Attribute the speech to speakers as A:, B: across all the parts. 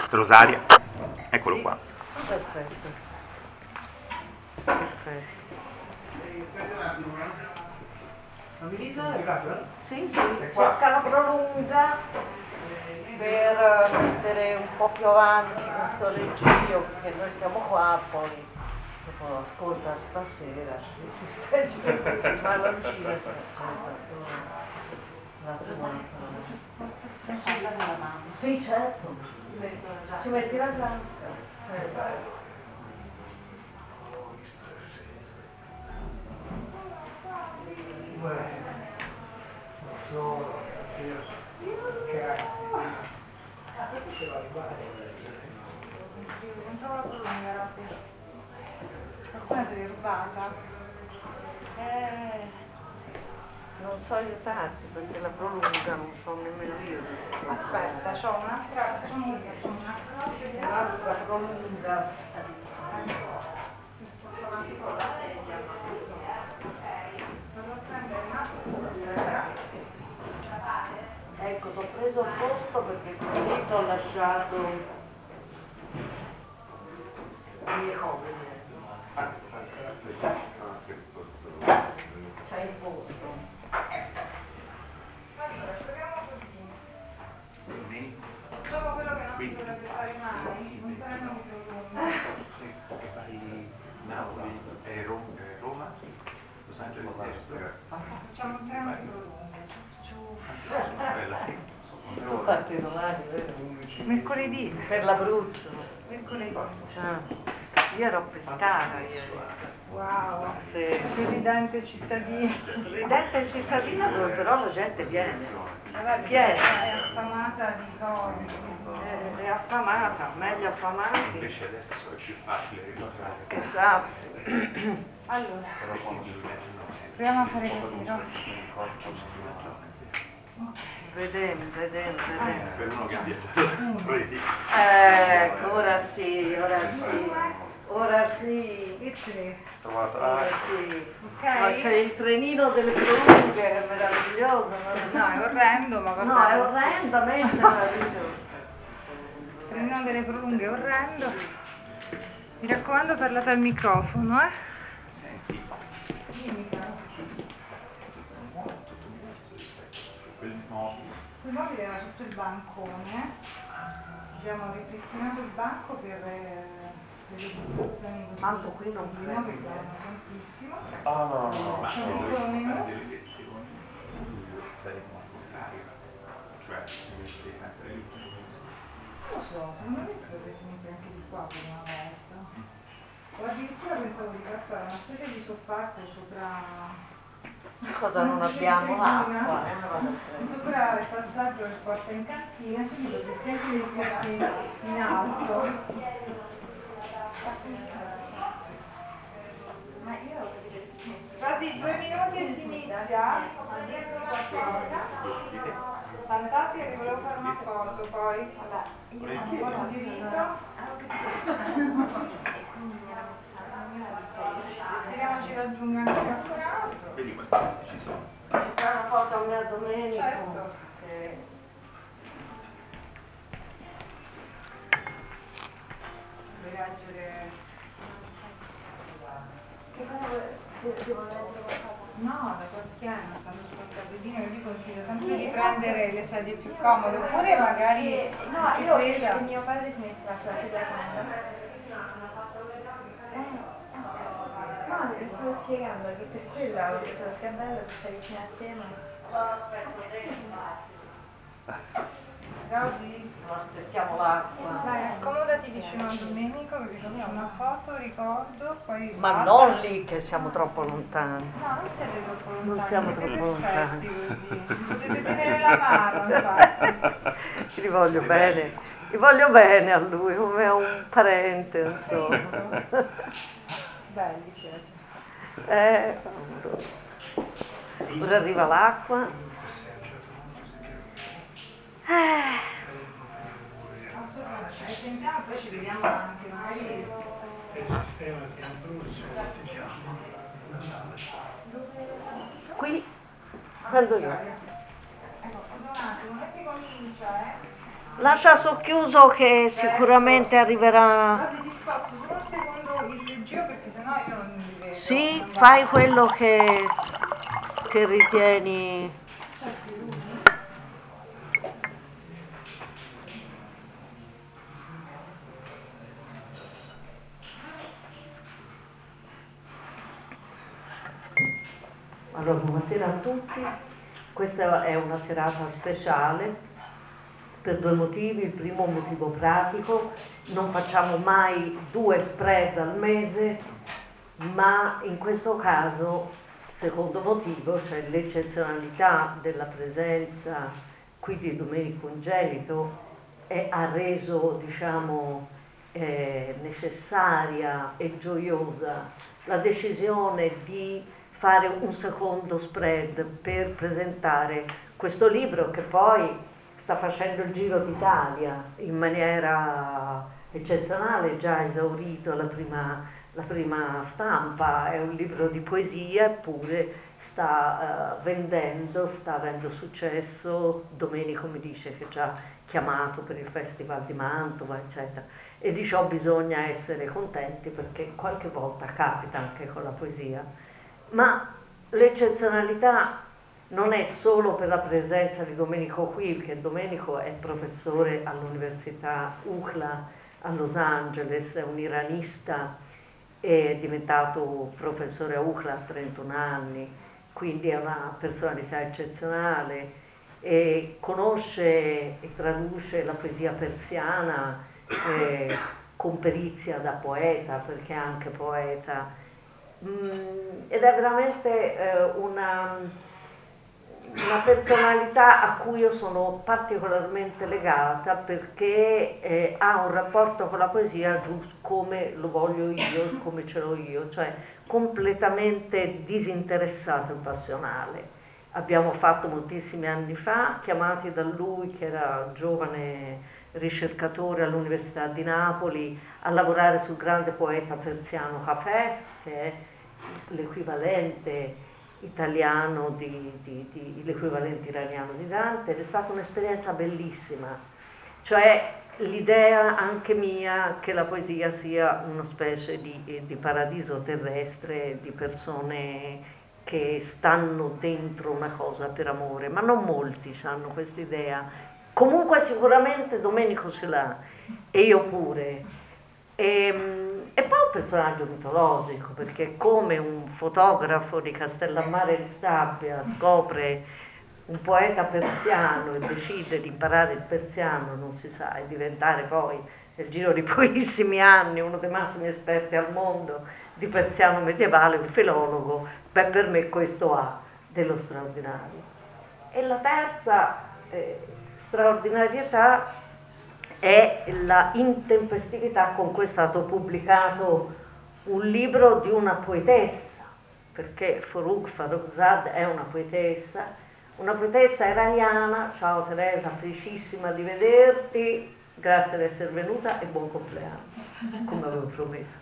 A: Rosaria, eccolo
B: Sì,
A: qua.
B: perfetto. Perfetto. Sì, sì, cerca la prolunga per mettere un po' più avanti questo leggio, perché noi stiamo qua, poi dopo ascolta stasera, si spenge, ma la lucina si aspetta solo l'attimo.
C: Posso farla con la mano?
B: Sì, certo.
C: Ci metto la giacca.
B: Ci metti la giacca. Sì.
D: Solo stasera. Ok. Questo ce l'ho uguale.
C: Non trovo la prolunga, Rosy. Qualcuno se l'è rubata.
B: Non so aiutarti perché la prolunga non so nemmeno io.
C: Aspetta, c'ho un'altra. Facciamo così, facciamo un'altra sedia.
B: Un'altra prolunga.
C: Mi sposto avanti con la sedia, ma insomma. Vado a prendere un'altra sedia.
B: Ecco, ti ho preso il posto perché così ti ho lasciato le mie cose dietro. C'hai il posto.
C: Allora, proviamo così.
A: Domenico,
C: Facciamo quello che non si
A: quindi tu
C: dovrebbe fare
A: parti
C: mai. Non prendo di prolunghe.
A: sì, e vai Napoli, Roma, Los Angeles e fantastico.
C: Facciamo un treno di
A: Vai.
C: prolunghe. Ciuf ciuf.
A: Anche io sono bella lì.
B: Tu parti domani, vero?
C: Mercoledì.
B: Per l'Abruzzo.
C: Mercoledì.
B: Ah. Io ero a Pescara ieri.
C: Wow.
B: Sì.
C: Che ridente cittadino.
B: Ridente cittadina dove però la gente viene.
C: Vabbè,
B: Viene.
C: è affamata di cose.
B: È affamata, meglio affamati
A: Invece adesso è più facile ricorrere
B: che sazi.
C: Allora,
A: il lunedì, non è
C: proviamo a fare così, Rosy.
A: giusto ragione, è vero.
B: Vedemo.
A: Per uno che ha viaggiato tanto, vedi.
B: Ecco, ora sì. Ora sì.
C: E tre.
B: Ora sì.
C: Ok?
B: Ma c'è il trenino delle prolunghe, è meraviglioso.
C: No, è orrendo, ma va
B: No, è
C: bene.
B: orrendamente meraviglioso.
C: Trenino delle prolunghe è orrendo. Mi raccomando, parlate al microfono, eh?
A: Senti,
C: Dimmi, caro.
A: tutto diverso rispetto a quel mobile.
C: Quel mobile era tutto il bancone. Abbiamo ripristinato il banco per le registrazioni così
B: Tanto qui non
C: di no, che
B: prende.
C: costano tantissimo.
A: Ma
C: C'è un
A: se
C: piccolo
A: dovessimo fare
C: menù.
A: delle lezioni, saremmo al contrario. Cioè, mi metterei sempre lì se volessi.
C: Non lo so, secondo me ti dovresti mettere anche di qua per una volta. O addirittura pensavo di far fare una specie di soppacco sopra
B: Sai cosa
C: una
B: non
C: specie di
B: abbiamo?
C: tribuna
B: L'acqua, ora vado a prendere.
C: sopra il passaggio che porta in cantina, quindi potresti anche metterti in alto.
E: Ma io devo capire che si mette.
C: Quasi 2 minuti e si inizia a dirsi qualcosa.
A: Di te?
C: Fantastica che volevo fare una foto poi.
E: Vabbè, io
C: Una
A: Volentieri.
C: foto di rito.
E: avevo capito che domani e quindi mi era messa, non mi era vista io.
C: Speriamo ci raggiunga anche qualcun altro.
A: Vedi quanti posti ci sono?
B: Ci fai una foto a me a Domenico?
C: Certo.
B: Che
C: Vuoi leggere?
E: Che cosa devo leggere qualcosa?
C: No, la tua schiena, stando sullo sgabellino, io vi consiglio sempre
E: Sì,
C: di
E: esatto.
C: prendere le sedie più
E: Io
C: comode,
E: ho
C: oppure
E: fatto
C: magari
E: no,
C: che
E: io
C: veda.
E: mio padre si metteva sulla sedia comoda. No, ti stavo spiegando che per quello avevo preso lo sgabello per stare vicino a te, ma.
B: allora aspetto dentro.
C: Rosy,
B: Lo aspettiamo l'acqua.
E: Vai,
C: accomodati vicino a Domenico che vi faccio una foto, ricordo, poi
B: Ma
C: basta.
B: non lì che siamo troppo lontani.
C: No, non siete troppo
B: Non
C: lontani,
B: siamo
C: siete
B: troppo
C: perfetti
B: lontani.
C: così. Mi potete tenere la mano, infatti.
B: Gli voglio bene. Gli voglio bene a lui, come a un parente, insomma.
C: Belli siete.
B: Clamoroso. Ora arriva l'acqua.
D: Comunque se a un certo punto scherzi, fai gli auguri.
C: Assolutamente, ci risentiamo e poi ci vediamo anche, magari.
D: E sistemati in Abruzzo, ti chiamo.
E: Dove abito?
B: Qui prendo io.
C: Ecco, scusa un attimo, noi si comincia, eh?
B: Lascia socchiuso che sicuramente arriverà.
C: Quasi ti sposto solo un secondo il leggio perché sennò io non li vedo.
B: Sì,
C: Non
B: fai
C: va.
B: quello che ritieni.
C: Certi lui.
B: Allora, buonasera a tutti. Questa è una serata speciale per due motivi. Il primo motivo pratico, non facciamo mai 2 spread al mese, ma in questo caso, secondo motivo, cioè l'eccezionalità della presenza qui di Domenico Ingenito ha reso, diciamo, necessaria e gioiosa la decisione di fare un secondo spread per presentare questo libro che poi sta facendo il giro d'Italia in maniera eccezionale, già esaurito la prima stampa, è un libro di poesia, eppure sta avendo successo. Domenico mi dice che ci ha chiamato per il Festival di Mantova, eccetera. E di ciò bisogna essere contenti perché qualche volta capita anche con la poesia. Ma l'eccezionalità non è solo per la presenza di Domenico qui, perché Domenico è professore all'Università UCLA a Los Angeles, è un iranista, è diventato professore a UCLA a 31 anni, quindi è una personalità eccezionale e conosce e traduce la poesia persiana con perizia da poeta, perché è anche poeta. Ed è veramente una personalità a cui io sono particolarmente legata perché ha un rapporto con la poesia giusto come lo voglio io e come ce l'ho io, cioè completamente disinteressato e passionale. Abbiamo fatto moltissimi anni fa, chiamati da lui che era giovane ricercatore all'Università di Napoli, a lavorare sul grande poeta persiano Hafez, che è l'equivalente italiano l'equivalente iraniano di Dante, ed è stata un'esperienza bellissima, cioè l'idea anche mia che la poesia sia una specie di paradiso terrestre, di persone che stanno dentro una cosa per amore, ma non molti hanno questa idea. Comunque sicuramente Domenico ce l'ha, e io pure. E poi è un personaggio mitologico, perché come un fotografo di Castellammare di Stabia scopre un poeta persiano e decide di imparare il persiano, non si sa, e diventare poi nel giro di pochissimi anni uno dei massimi esperti al mondo di persiano medievale, un filologo, beh, per me questo ha dello straordinario. E la terza straordinarietà è la intempestività con cui è stato pubblicato un libro di una poetessa, perché Forugh Farrokhzad è una poetessa iraniana. Ciao Teresa, felicissima di vederti, grazie di essere venuta e buon compleanno, come avevo promesso.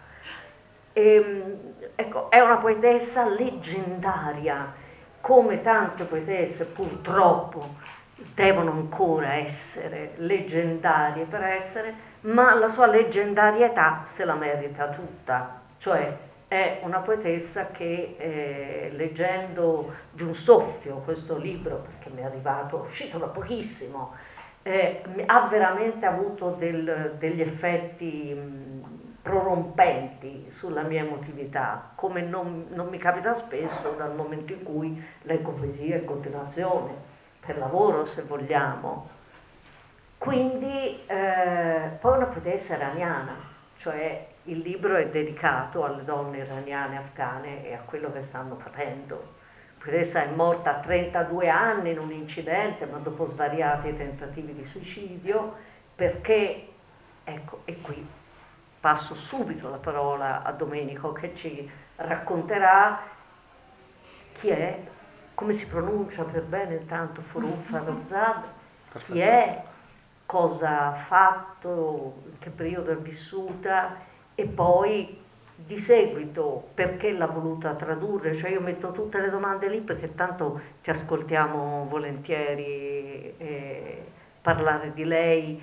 B: Ecco, è una poetessa leggendaria, come tante poetesse purtroppo devono ancora essere leggendarie per essere, ma la sua leggendarietà se la merita tutta, cioè è una poetessa che leggendo di un soffio questo libro, perché mi è arrivato, è uscito da pochissimo, ha veramente avuto degli effetti prorompenti sulla mia emotività, come non mi capita spesso dal momento in cui leggo poesia in continuazione, per lavoro se vogliamo. Quindi poi una poetessa iraniana, cioè il libro è dedicato alle donne iraniane afghane e a quello che stanno patendo. La poetessa è morta a 32 anni in un incidente, ma dopo svariati tentativi di suicidio, perché, ecco, e qui passo subito la parola a Domenico che ci racconterà chi è, come si pronuncia per bene intanto Forugh Farrokhzad, chi è, cosa ha fatto, in che periodo è vissuta e poi di seguito perché l'ha voluta tradurre. Cioè io metto tutte le domande lì perché tanto ti ascoltiamo volentieri parlare di lei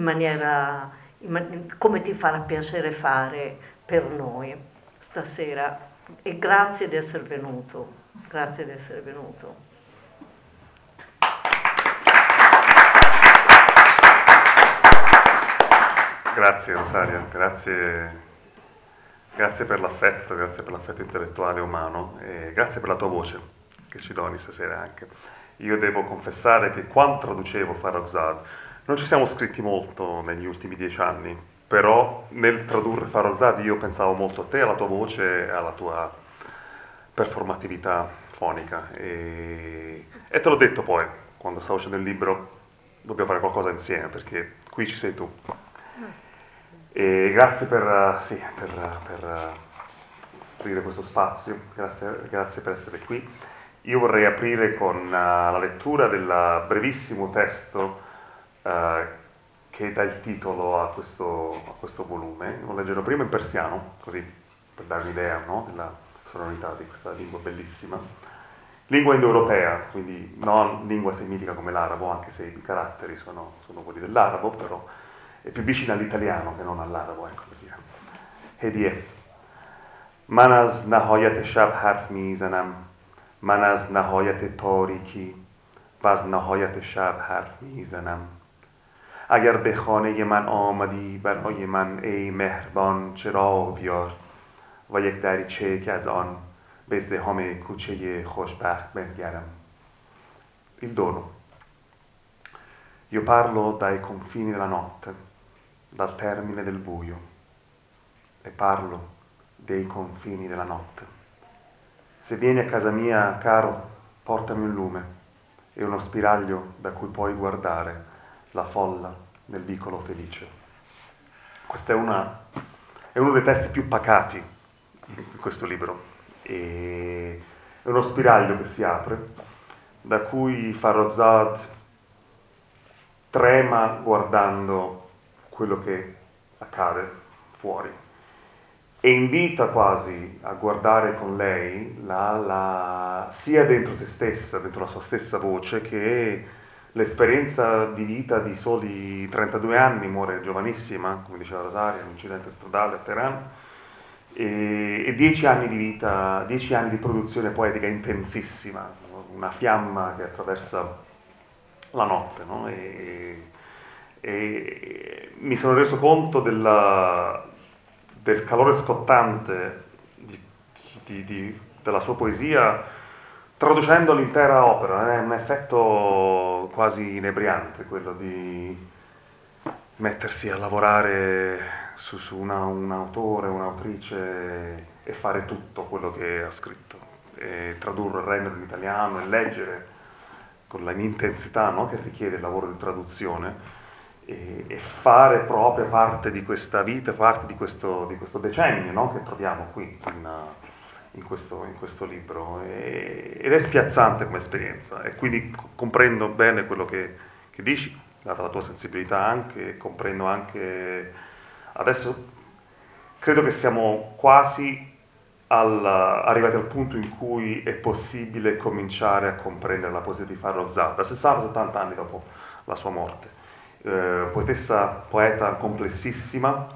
B: come ti farà piacere fare per noi stasera. E grazie di essere venuto, grazie di essere venuto.
F: Grazie Rosaria, grazie per l'affetto intellettuale e umano e grazie per la tua voce che ci doni stasera anche. Io devo confessare che quando traducevo Farrokhzad non ci siamo scritti molto negli ultimi 10 anni, però nel tradurre Farrokhzad io pensavo molto a te, alla tua voce e alla tua performatività fonica e te l'ho detto poi, quando stavo facendo il libro, dobbiamo fare qualcosa insieme perché qui ci sei tu. E grazie per aprire questo spazio, grazie per essere qui. Io vorrei aprire con la lettura del brevissimo testo che dà il titolo a questo volume. Lo leggerò prima in persiano, così per dare un'idea, no, della sonorità di questa lingua bellissima. Lingua indoeuropea, quindi non lingua semitica come l'arabo, anche se i caratteri sono quelli dell'arabo, però è più vicina all'italiano che non all'arabo, ecco per dire. Hediye. من از نهایت شب حرف میزنم، من از نهایت تاریکی و از نهایت شب حرف میزنم. اگر به خانه من آمدی برای من ای مهربان چراغ بیار و یک دریچه که از آن به ازدحام کوچه خوشبخت بنگرم. Il dono. Io parlo dai confini della notte, dal termine del buio, e parlo dei confini della notte. Se vieni a casa mia, caro, portami un lume e uno spiraglio da cui puoi guardare la folla nel vicolo felice. Questo è uno dei testi più pacati di questo libro. È uno spiraglio che si apre, da cui Farrokhzad trema guardando quello che accade fuori e invita quasi a guardare con lei sia dentro se stessa, dentro la sua stessa voce, che l'esperienza di vita di soli 32 anni, muore giovanissima, come diceva Rosaria, in un incidente stradale a Teheran, e 10 anni di vita, 10 anni di produzione poetica intensissima, una fiamma che attraversa la notte, no? E mi sono reso conto del calore scottante della sua poesia traducendo l'intera opera. È un effetto quasi inebriante quello di mettersi a lavorare su un autore, un'autrice e fare tutto quello che ha scritto, e tradurlo e renderlo in italiano e leggere con la mia intensità, no, che richiede il lavoro di traduzione, e fare proprio parte di questa vita, parte di questo decennio, no, che troviamo qui in questo libro, ed è spiazzante come esperienza, e quindi comprendo bene quello che dici, data la tua sensibilità anche, comprendo anche, adesso credo che siamo quasi arrivati al punto in cui è possibile cominciare a comprendere la poesia di Farrokhzad, da 60-70 anni dopo la sua morte. Poeta complessissima,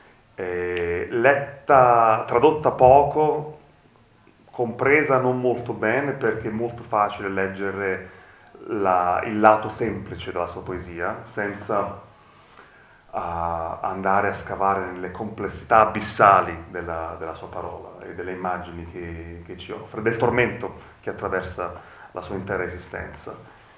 F: letta, tradotta poco, compresa non molto bene, perché è molto facile leggere il lato semplice della sua poesia, senza andare a scavare nelle complessità abissali della sua parola e delle immagini che ci offre, del tormento che attraversa la sua intera esistenza.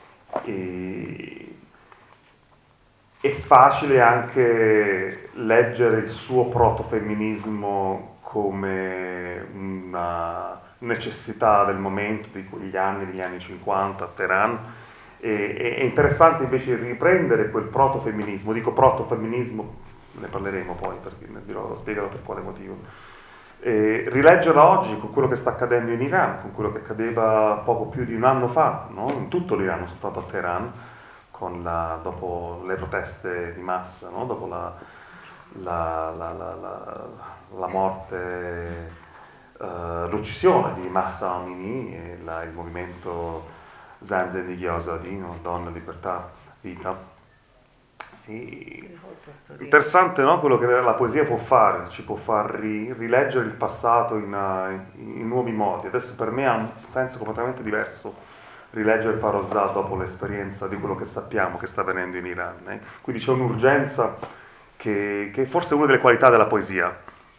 F: È facile anche leggere il suo protofemminismo come una necessità del momento, di quegli anni, degli anni 50 a Teheran. È interessante invece riprendere quel protofemminismo, dico protofemminismo, ne parleremo poi, perché lo spiegherò per quale motivo. Rileggerla oggi con quello che sta accadendo in Iran, con quello che accadeva poco più di un anno fa, no? In tutto l'Iran, non soltanto a Teheran, dopo le proteste di massa, no? Dopo la morte, l'uccisione di Mahsa Amini e il movimento Zan Zendegi Azadi, no? Donna, libertà, vita. Interessante, no? Quello che la poesia può fare, ci può far rileggere il passato in nuovi modi. Adesso per me ha un senso completamente diverso rileggere Farrokhzad dopo l'esperienza di quello che sappiamo che sta avvenendo in Iran. Quindi c'è un'urgenza che forse è una delle qualità della poesia.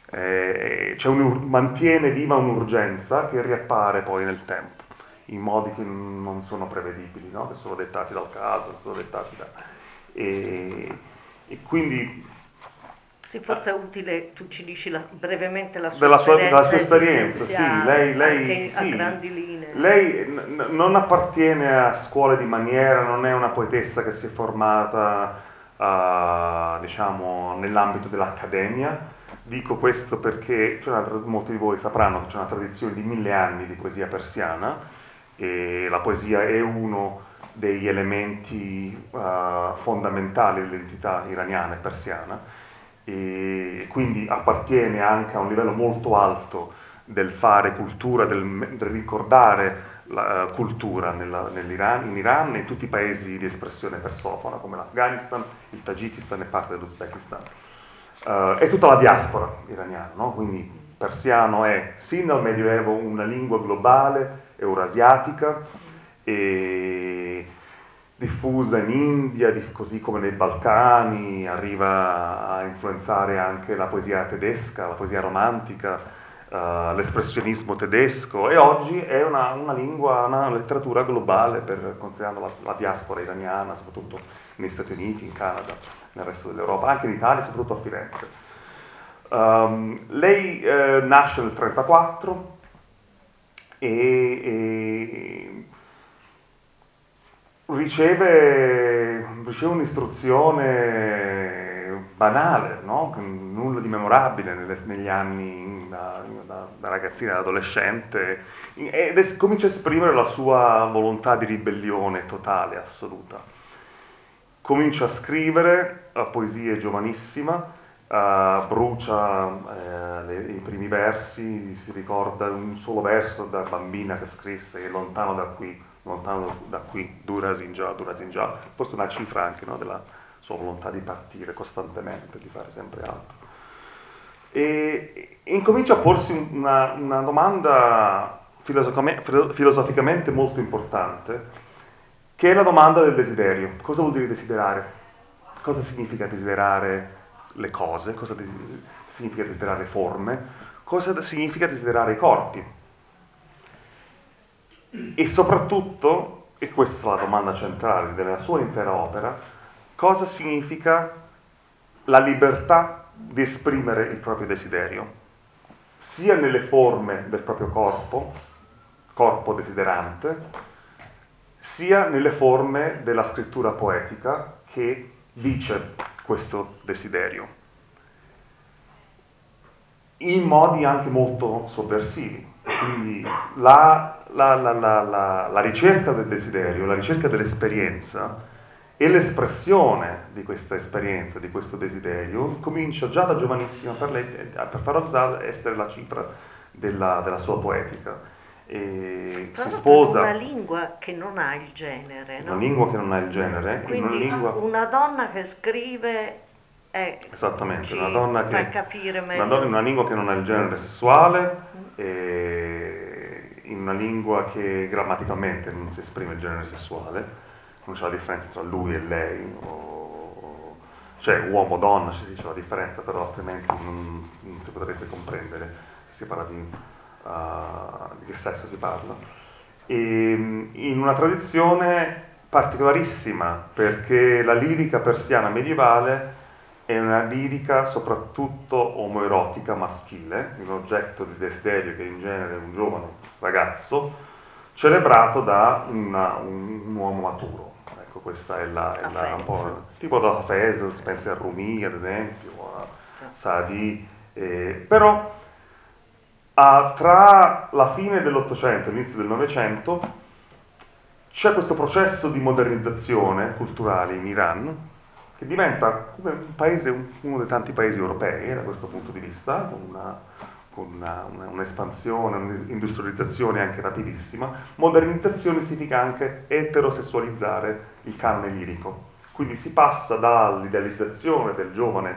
F: Mantiene viva un'urgenza che riappare poi nel tempo, in modi che non sono prevedibili, no? Che sono dettati dal caso, che sono dettati da... E quindi
B: sì, forse è utile, tu ci dici brevemente la
F: della sua esperienza, sì,
B: esistenziale,
F: lei
B: anche
F: sì,
B: a grandi linee.
F: lei non appartiene a scuole di maniera, non è una poetessa che si è formata, diciamo, nell'ambito dell'accademia. Dico questo perché molti di voi sapranno che c'è una tradizione di 1000 anni di poesia persiana e la poesia è uno degli elementi fondamentali dell'identità iraniana e persiana, e quindi appartiene anche a un livello molto alto del fare cultura, del ricordare la cultura in Iran e in tutti i paesi di espressione persofona come l'Afghanistan, il Tagikistan e parte dell'Uzbekistan. È tutta la diaspora iraniana, no? Quindi persiano è sin dal Medioevo una lingua globale, eurasiatica, e diffusa in India, così come nei Balcani, arriva a influenzare anche la poesia tedesca, la poesia romantica, l'espressionismo tedesco, e oggi è una lingua, una letteratura globale considerando la diaspora iraniana, soprattutto negli Stati Uniti, in Canada, nel resto dell'Europa, anche in Italia, soprattutto a Firenze. Lei nasce nel 1934 e riceve un'istruzione banale, no? Nulla di memorabile negli anni da ragazzina, da adolescente, ed comincia a esprimere la sua volontà di ribellione totale, assoluta. Comincia a scrivere poesie giovanissima, brucia i primi versi, si ricorda un solo verso da bambina che scrisse: lontano da qui, Durazinja, forse una cifra anche, no, della sua volontà di partire costantemente, di fare sempre altro. E incomincia a porsi una domanda filosoficamente molto importante, che è la domanda del desiderio. Cosa vuol dire desiderare? Cosa significa desiderare le cose? Cosa significa desiderare forme? Cosa significa desiderare i corpi? E soprattutto, e questa è la domanda centrale della sua intera opera, cosa significa la libertà di esprimere il proprio desiderio, sia nelle forme del proprio corpo desiderante, sia nelle forme della scrittura poetica che dice questo desiderio, in modi anche molto sovversivi. Quindi la ricerca del desiderio, la ricerca dell'esperienza e l'espressione di questa esperienza, di questo desiderio, comincia già da giovanissima per Farrokhzad a essere la cifra della sua poetica. E si sposa
B: in una lingua che non ha il genere, no?
F: Una lingua che non ha il genere,
B: Quindi una donna che scrive
F: esattamente,
B: ci
F: una donna
B: fa
F: che
B: capire meglio.
F: una donna in una lingua che non ha il genere sessuale, in una lingua che grammaticalmente non si esprime il genere sessuale, non c'è la differenza tra lui e lei, cioè uomo-donna, ci dice la differenza, però altrimenti non si potrebbe comprendere se si parla di che sesso si parla. E, in una tradizione particolarissima, perché la lirica persiana medievale è una lirica soprattutto omoerotica maschile, un oggetto di desiderio che in genere è un giovane ragazzo, celebrato da un uomo maturo. Ecco, questa è un po' tipo da Hafez, si pensa a Rumi ad esempio, a Saadi, però tra la fine dell'Ottocento e l'inizio del Novecento c'è questo processo di modernizzazione culturale in Iran, che diventa come un paese, uno dei tanti paesi europei da questo punto di vista, con un'espansione, un'industrializzazione anche rapidissima. Modernizzazione significa anche eterosessualizzare il canone lirico, Quindi si passa dall'idealizzazione del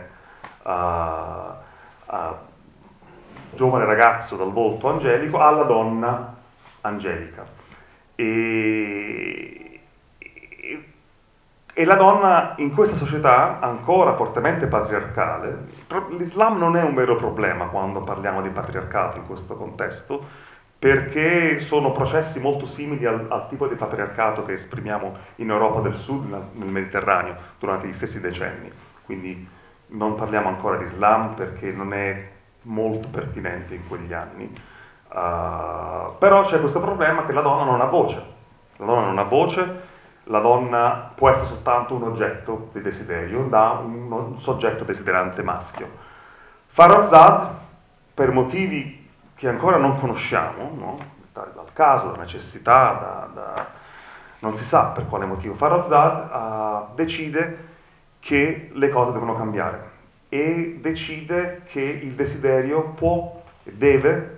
F: giovane ragazzo dal volto angelico alla donna angelica. E, e- e la donna in questa società ancora fortemente patriarcale, l'Islam non è un vero problema quando parliamo di patriarcato in questo contesto, perché sono processi molto simili al tipo di patriarcato che esprimiamo in Europa del Sud, nel Mediterraneo, durante gli stessi decenni. Quindi non parliamo ancora di Islam perché non è molto pertinente in quegli anni. Però c'è questo problema che la donna non ha voce. La donna non ha voce, la donna può essere soltanto un oggetto di desiderio da un soggetto desiderante maschio. Farrokhzad, per motivi che ancora non conosciamo, no? Dal caso, da necessità, non si sa per quale motivo, Farrokhzad decide che le cose devono cambiare e decide che il desiderio può e deve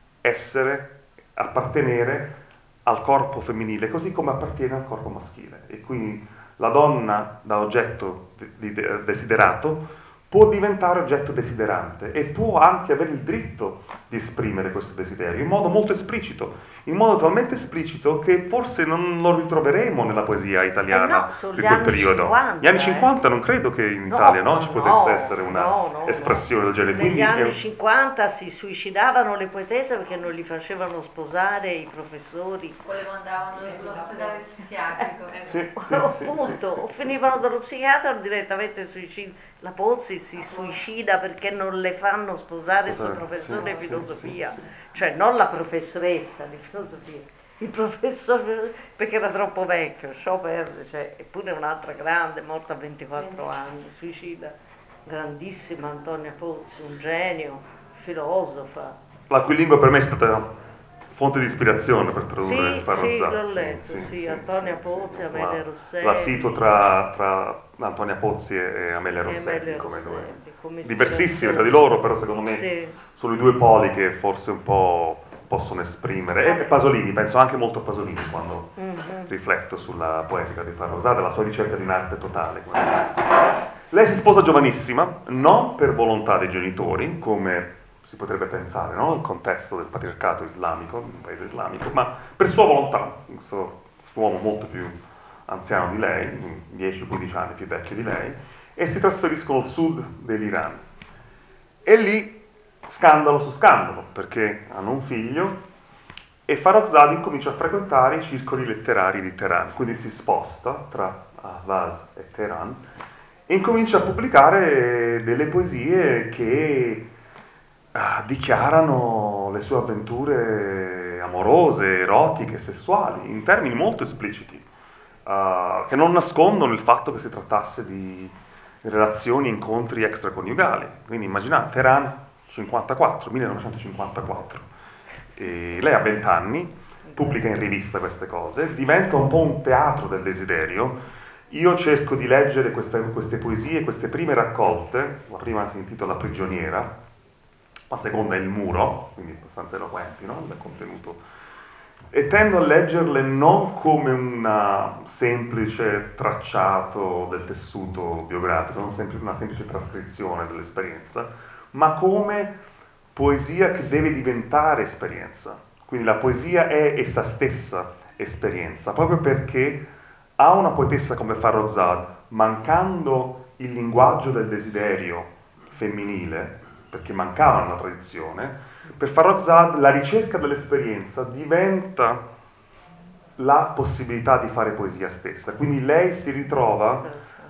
F: appartenere al corpo femminile, così come appartiene al corpo maschile. E quindi la donna da oggetto desiderato può diventare oggetto desiderante e può anche avere il diritto di esprimere questo desiderio in modo molto esplicito, in modo talmente esplicito che forse non lo ritroveremo nella poesia italiana
B: no, sono
F: di
B: gli
F: quel
B: anni
F: periodo.
B: 50,
F: Gli anni 50 non credo che in
B: No,
F: Italia
B: ma
F: ci potesse essere
B: no.
F: espressione del genere.
B: Negli
F: Quindi
B: anni 50 si suicidavano le poetesse perché non li facevano sposare i professori.
E: O le mandavano all'ospedale psichiatrico.
B: Appunto, o finivano dallo psichiatra o direttamente suicidi. La Pozzi si suicida perché non le fanno sposare il suo professore di filosofia, cioè non la professoressa di filosofia, il professore perché era troppo vecchio, Chopin, cioè, eppure un'altra grande, morta a 24 anni, suicida, grandissima Antonia Pozzi, un genio, filosofa.
F: La cui lingua per me è stata fonte di ispirazione per tradurre
B: Sì,
F: Farrokhzad.
B: l'ho letto, Antonia Pozzi, Amelia Rosselli.
F: La cito tra Antonia Pozzi e Amelia Rosselli come due.
B: come
F: Diversissime tra di
B: ispirazione.
F: loro, però secondo me
B: Sì.
F: sono i due poli che forse un po' possono esprimere. E Pasolini, penso anche molto a Pasolini quando rifletto sulla poetica di Farrokhzad e la sua ricerca di un'arte totale. Lei si sposa giovanissima, non per volontà dei genitori, come si potrebbe pensare, no? Nel contesto del patriarcato islamico, in un paese islamico, ma per sua volontà, questo uomo molto più anziano di lei, 10-15 anni più vecchio di lei, e si trasferiscono al sud dell'Iran. E lì scandalo su scandalo, perché hanno un figlio e Farrokhzad incomincia a frequentare i circoli letterari di Teheran, quindi si sposta tra Ahvaz e Teheran e incomincia a pubblicare delle poesie che dichiarano le sue avventure amorose, erotiche, sessuali, in termini molto espliciti, che non nascondono il fatto che si trattasse di relazioni e incontri extraconiugali. Quindi immaginate, Teheran 1954. E lei ha 20 anni, pubblica in rivista queste cose, diventa un po' un teatro del desiderio. Io cerco di leggere queste poesie, queste prime raccolte, la prima si intitola Prigioniera, la seconda è Il muro, quindi abbastanza eloquenti, no? Del contenuto. E tendo a leggerle non come un semplice tracciato del tessuto biografico, una semplice trascrizione dell'esperienza, ma come poesia che deve diventare esperienza. Quindi la poesia è essa stessa esperienza, proprio perché a una poetessa come Farrokhzad, mancando il linguaggio del desiderio femminile, perché mancava nella tradizione, per Farrokhzad la ricerca dell'esperienza diventa la possibilità di fare poesia stessa. Quindi lei si ritrova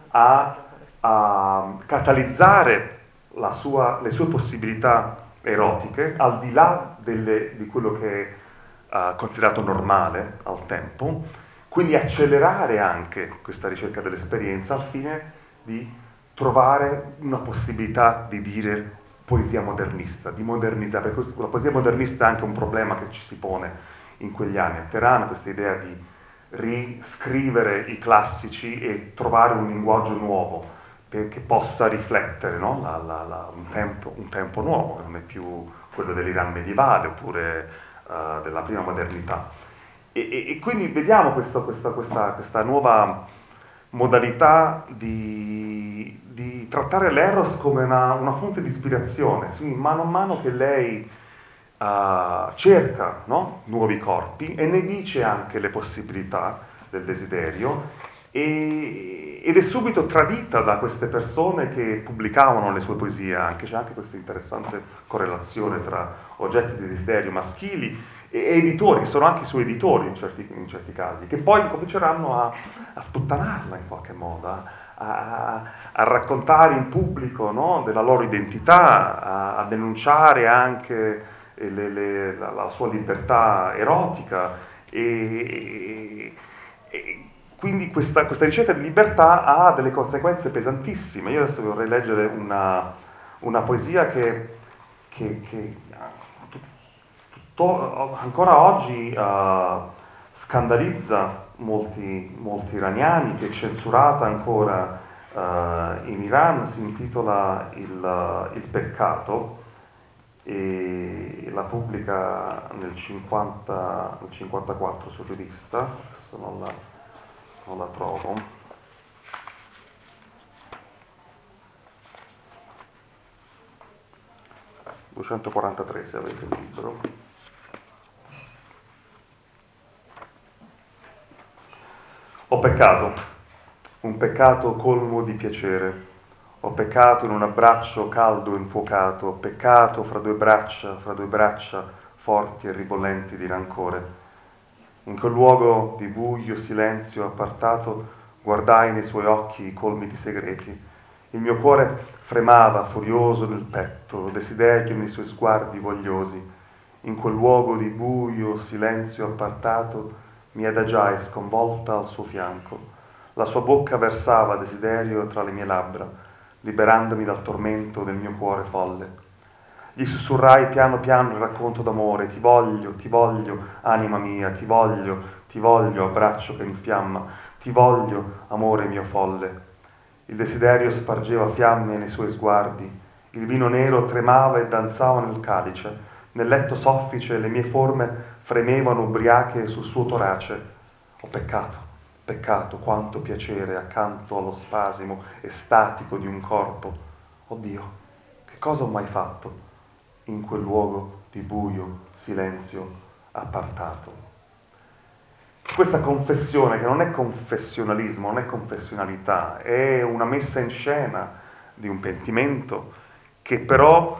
F: a catalizzare le sue possibilità erotiche al di là di quello che è considerato normale al tempo, quindi accelerare anche questa ricerca dell'esperienza al fine di trovare una possibilità di dire poesia modernista, di modernizzare, perché la poesia modernista è anche un problema che ci si pone in quegli anni. A Teheran questa idea di riscrivere i classici e trovare un linguaggio nuovo che possa riflettere, no? Un tempo nuovo, che non è più quello dell'Iran medievale oppure della prima modernità. E quindi vediamo questa nuova modalità di trattare l'Eros come una fonte di ispirazione. Quindi mano a mano che lei cerca, no, nuovi corpi e ne dice anche le possibilità del desiderio ed è subito tradita da queste persone che pubblicavano le sue poesie, c'è anche questa interessante correlazione tra oggetti di desiderio maschili e editori, che sono anche i suoi editori in certi casi, che poi cominceranno a sputtanarla in qualche modo, a raccontare in pubblico, no, della loro identità, a denunciare anche la sua libertà erotica e quindi questa ricerca di libertà ha delle conseguenze pesantissime. Io adesso vorrei leggere una poesia che ancora oggi scandalizza molti iraniani, che è censurata ancora in Iran, si intitola Il peccato e la pubblica nel 54 su rivista, adesso non la trovo. 243 se avete il libro. Ho peccato, un peccato colmo di piacere. Ho peccato in un abbraccio caldo e infuocato, ho peccato fra due braccia forti e ribollenti di rancore. In quel luogo di buio silenzio appartato guardai nei suoi occhi colmi di segreti. Il mio cuore fremava furioso nel petto, desiderio nei suoi sguardi vogliosi. In quel luogo di buio silenzio appartato mi adagiai sconvolta al suo fianco. La sua bocca versava desiderio tra le mie labbra, liberandomi dal tormento del mio cuore folle. Gli sussurrai piano piano il racconto d'amore, ti voglio, anima mia, ti voglio, abbraccio che infiamma, ti voglio, amore mio folle. Il desiderio spargeva fiamme nei suoi sguardi, il vino nero tremava e danzava nel calice, nel letto soffice le mie forme fremevano ubriache sul suo torace. Ho peccato, quanto piacere accanto allo spasimo estatico di un corpo. Oddio, che cosa ho mai fatto in quel luogo di buio, silenzio, appartato? Questa confessione, che non è confessionalismo, non è confessionalità, è una messa in scena di un pentimento che però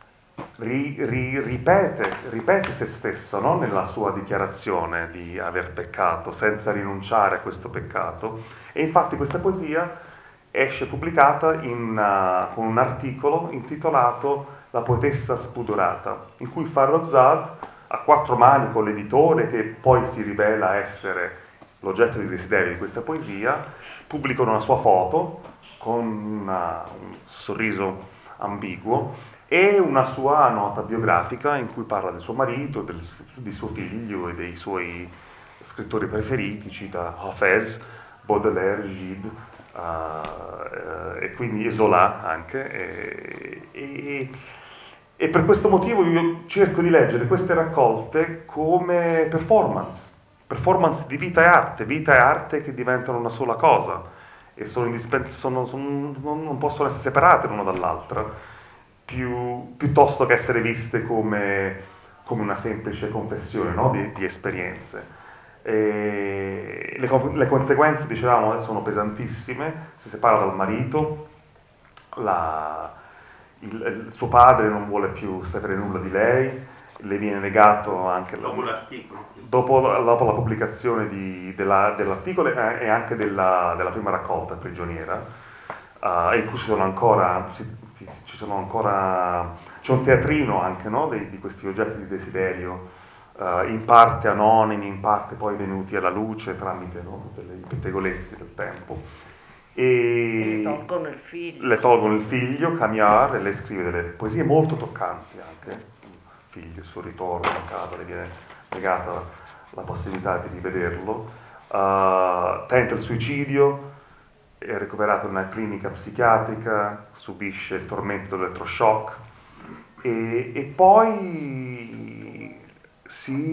F: ripete se stesso, no? Nella sua dichiarazione di aver peccato, senza rinunciare a questo peccato. E infatti questa poesia esce pubblicata con un articolo intitolato La poetessa spudorata, in cui Farrokhzad, a quattro mani con l'editore, che poi si rivela essere l'oggetto di desiderio di questa poesia, pubblicano una sua foto con un sorriso ambiguo e una sua nota biografica in cui parla del suo marito, di suo figlio e dei suoi scrittori preferiti, cita Hafez, Baudelaire, Gide, e quindi Zola anche. E per questo motivo io cerco di leggere queste raccolte come performance di vita e arte che diventano una sola cosa e non possono essere separate l'una dall'altra, piuttosto che essere viste come una semplice confessione, no? di esperienze. E le conseguenze, dicevamo, sono pesantissime, si separa dal marito, il suo padre non vuole più sapere nulla di lei, le viene negato anche
A: Dopo l'articolo.
F: dopo la pubblicazione dell'articolo e anche della prima raccolta prigioniera, in cui c'è un teatrino anche, no, di questi oggetti di desiderio, in parte anonimi, in parte poi venuti alla luce tramite, no, tutte i pettegolezzi del tempo.
B: E le tolgono il figlio.
F: Le tolgono il figlio, Cagnard, e lei scrive delle poesie molto toccanti anche. Il figlio, il suo ritorno a casa, le viene negata la possibilità di rivederlo. Tenta il suicidio, è ricoverato in una clinica psichiatrica, subisce il tormento dell'elettroshock e poi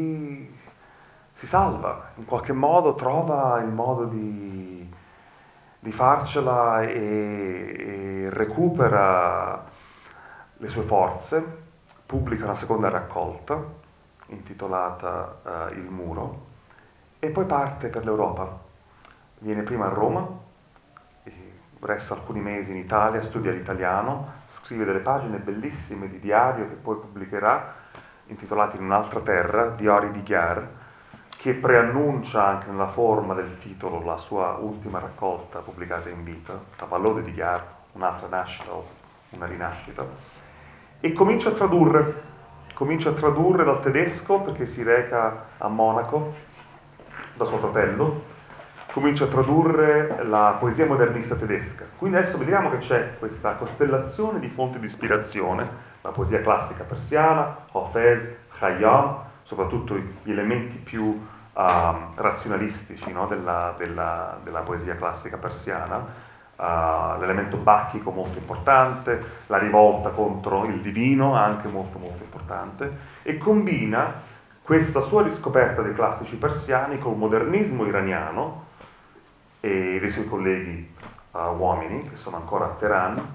F: si salva, in qualche modo trova il modo di farcela e recupera le sue forze, pubblica una seconda raccolta intitolata Il muro e poi parte per l'Europa. Viene prima a Roma, resta alcuni mesi in Italia, studia l'italiano, scrive delle pagine bellissime di diario che poi pubblicherà, intitolati In un'altra terra, Diari di Ghiar, che preannuncia anche nella forma del titolo la sua ultima raccolta pubblicata in vita, Tavallode di Ghiar, un'altra nascita o una rinascita, e comincia a tradurre dal tedesco perché si reca a Monaco da suo fratello, comincia a tradurre la poesia modernista tedesca. Quindi adesso vediamo che c'è questa costellazione di fonti di ispirazione, la poesia classica persiana, Hafez, Khayyam, soprattutto gli elementi più razionalistici, no, della poesia classica persiana, l'elemento bacchico molto importante, la rivolta contro il divino anche molto molto importante, e combina questa sua riscoperta dei classici persiani col modernismo iraniano e dei suoi colleghi uomini che sono ancora a Teheran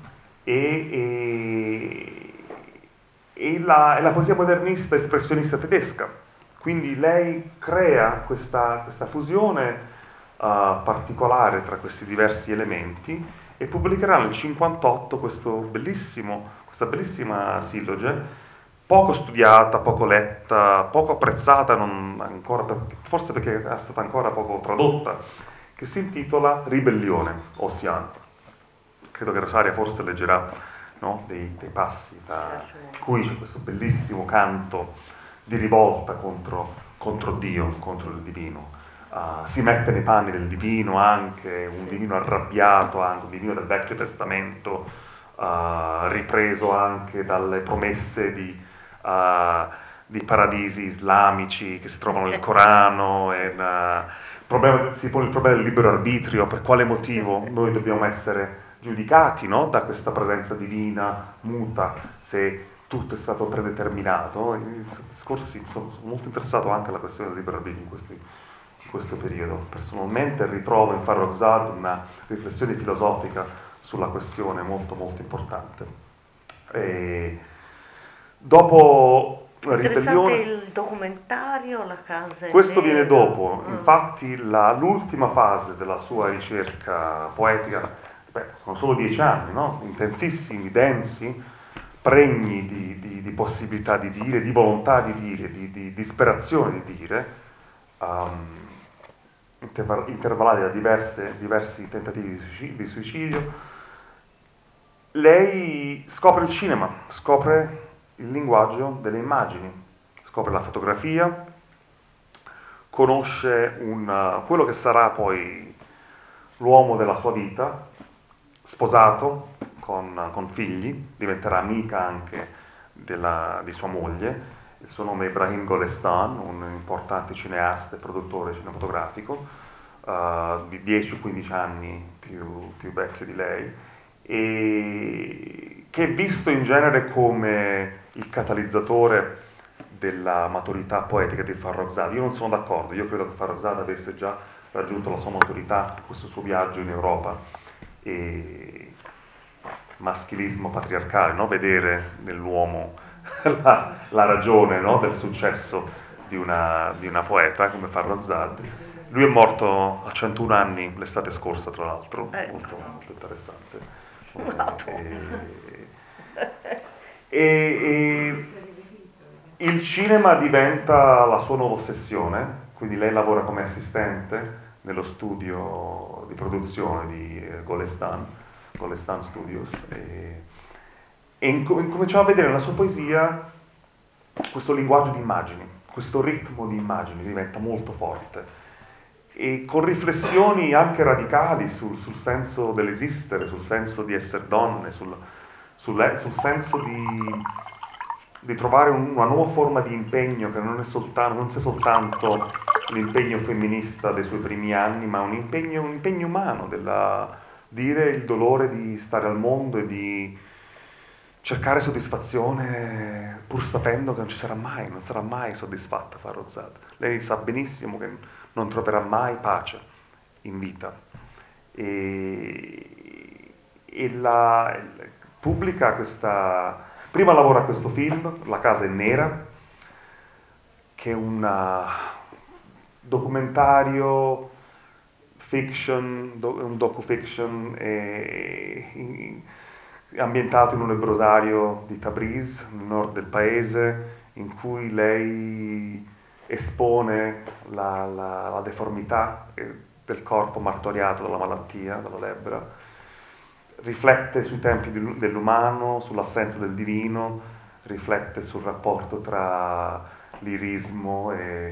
F: e la poesia modernista espressionista tedesca. Quindi lei crea questa fusione particolare tra questi diversi elementi e pubblicherà nel 1958 questa bellissima silloge, poco studiata, poco letta, poco apprezzata, forse perché è stata ancora poco tradotta, che si intitola Ribellione, Ossian. Credo che Rosaria forse leggerà, no, dei passi in cui c'è questo bellissimo canto di rivolta contro Dio, contro il divino. Si mette nei panni del divino anche, un divino arrabbiato, anche un divino del Vecchio Testamento, ripreso anche dalle promesse di paradisi islamici che si trovano nel Corano. Si pone il problema del libero arbitrio, per quale motivo noi dobbiamo essere giudicati, no, da questa presenza divina muta se tutto è stato predeterminato. In discorsi sono molto interessato anche alla questione del libero arbitrio in questo periodo. Personalmente ritrovo in Farrokhzad una riflessione filosofica sulla questione molto molto importante. Dopo la
B: Interessante
F: ribellione,
B: il documentario, La casa è
F: questo viene
B: nera.
F: dopo, infatti l'ultima fase della sua ricerca poetica, sono solo 10 anni, no? Intensissimi, densi, pregni di possibilità di dire, di volontà di dire, di disperazione di dire, intervallati da diversi tentativi di suicidio. Lei scopre il cinema, scopre il linguaggio delle immagini, scopre la fotografia, conosce quello che sarà poi l'uomo della sua vita, sposato, con figli, diventerà amica anche di sua moglie. Il suo nome è Ibrahim Golestan, un importante cineasta e produttore cinematografico, di 10-15 anni più vecchio di lei, e che è visto in genere come il catalizzatore della maturità poetica di Farrokhzad. Io non sono d'accordo, io credo che Farrokhzad avesse già raggiunto la sua maturità in questo suo viaggio in Europa, e maschilismo patriarcale, no? Vedere nell'uomo la ragione, no, del successo di una poeta come Farrokhzad. Lui è morto a 101 anni l'estate scorsa, tra l'altro, molto, molto interessante. E il cinema diventa la sua nuova ossessione, quindi lei lavora come assistente nello studio di produzione di Golestan Studios, e incominciò a vedere nella sua poesia questo linguaggio di immagini, questo ritmo di immagini diventa molto forte, e con riflessioni anche radicali sul senso dell'esistere, sul senso di essere donne, sul senso di trovare una nuova forma di impegno che non sia soltanto l'impegno femminista dei suoi primi anni, ma un impegno umano, dire il dolore di stare al mondo e di cercare soddisfazione pur sapendo che non sarà mai soddisfatta Farrokhzad. Lei sa benissimo che non troverà mai pace in vita, e pubblica questa... Prima lavora a questo film, La casa è nera, che è un documentario, fiction, un docu-fiction ambientato in un lebbrosario di Tabriz, nel nord del paese, in cui lei espone la deformità del corpo martoriato dalla malattia, dalla lebbra, riflette sui tempi dell'umano, sull'assenza del divino, riflette sul rapporto tra lirismo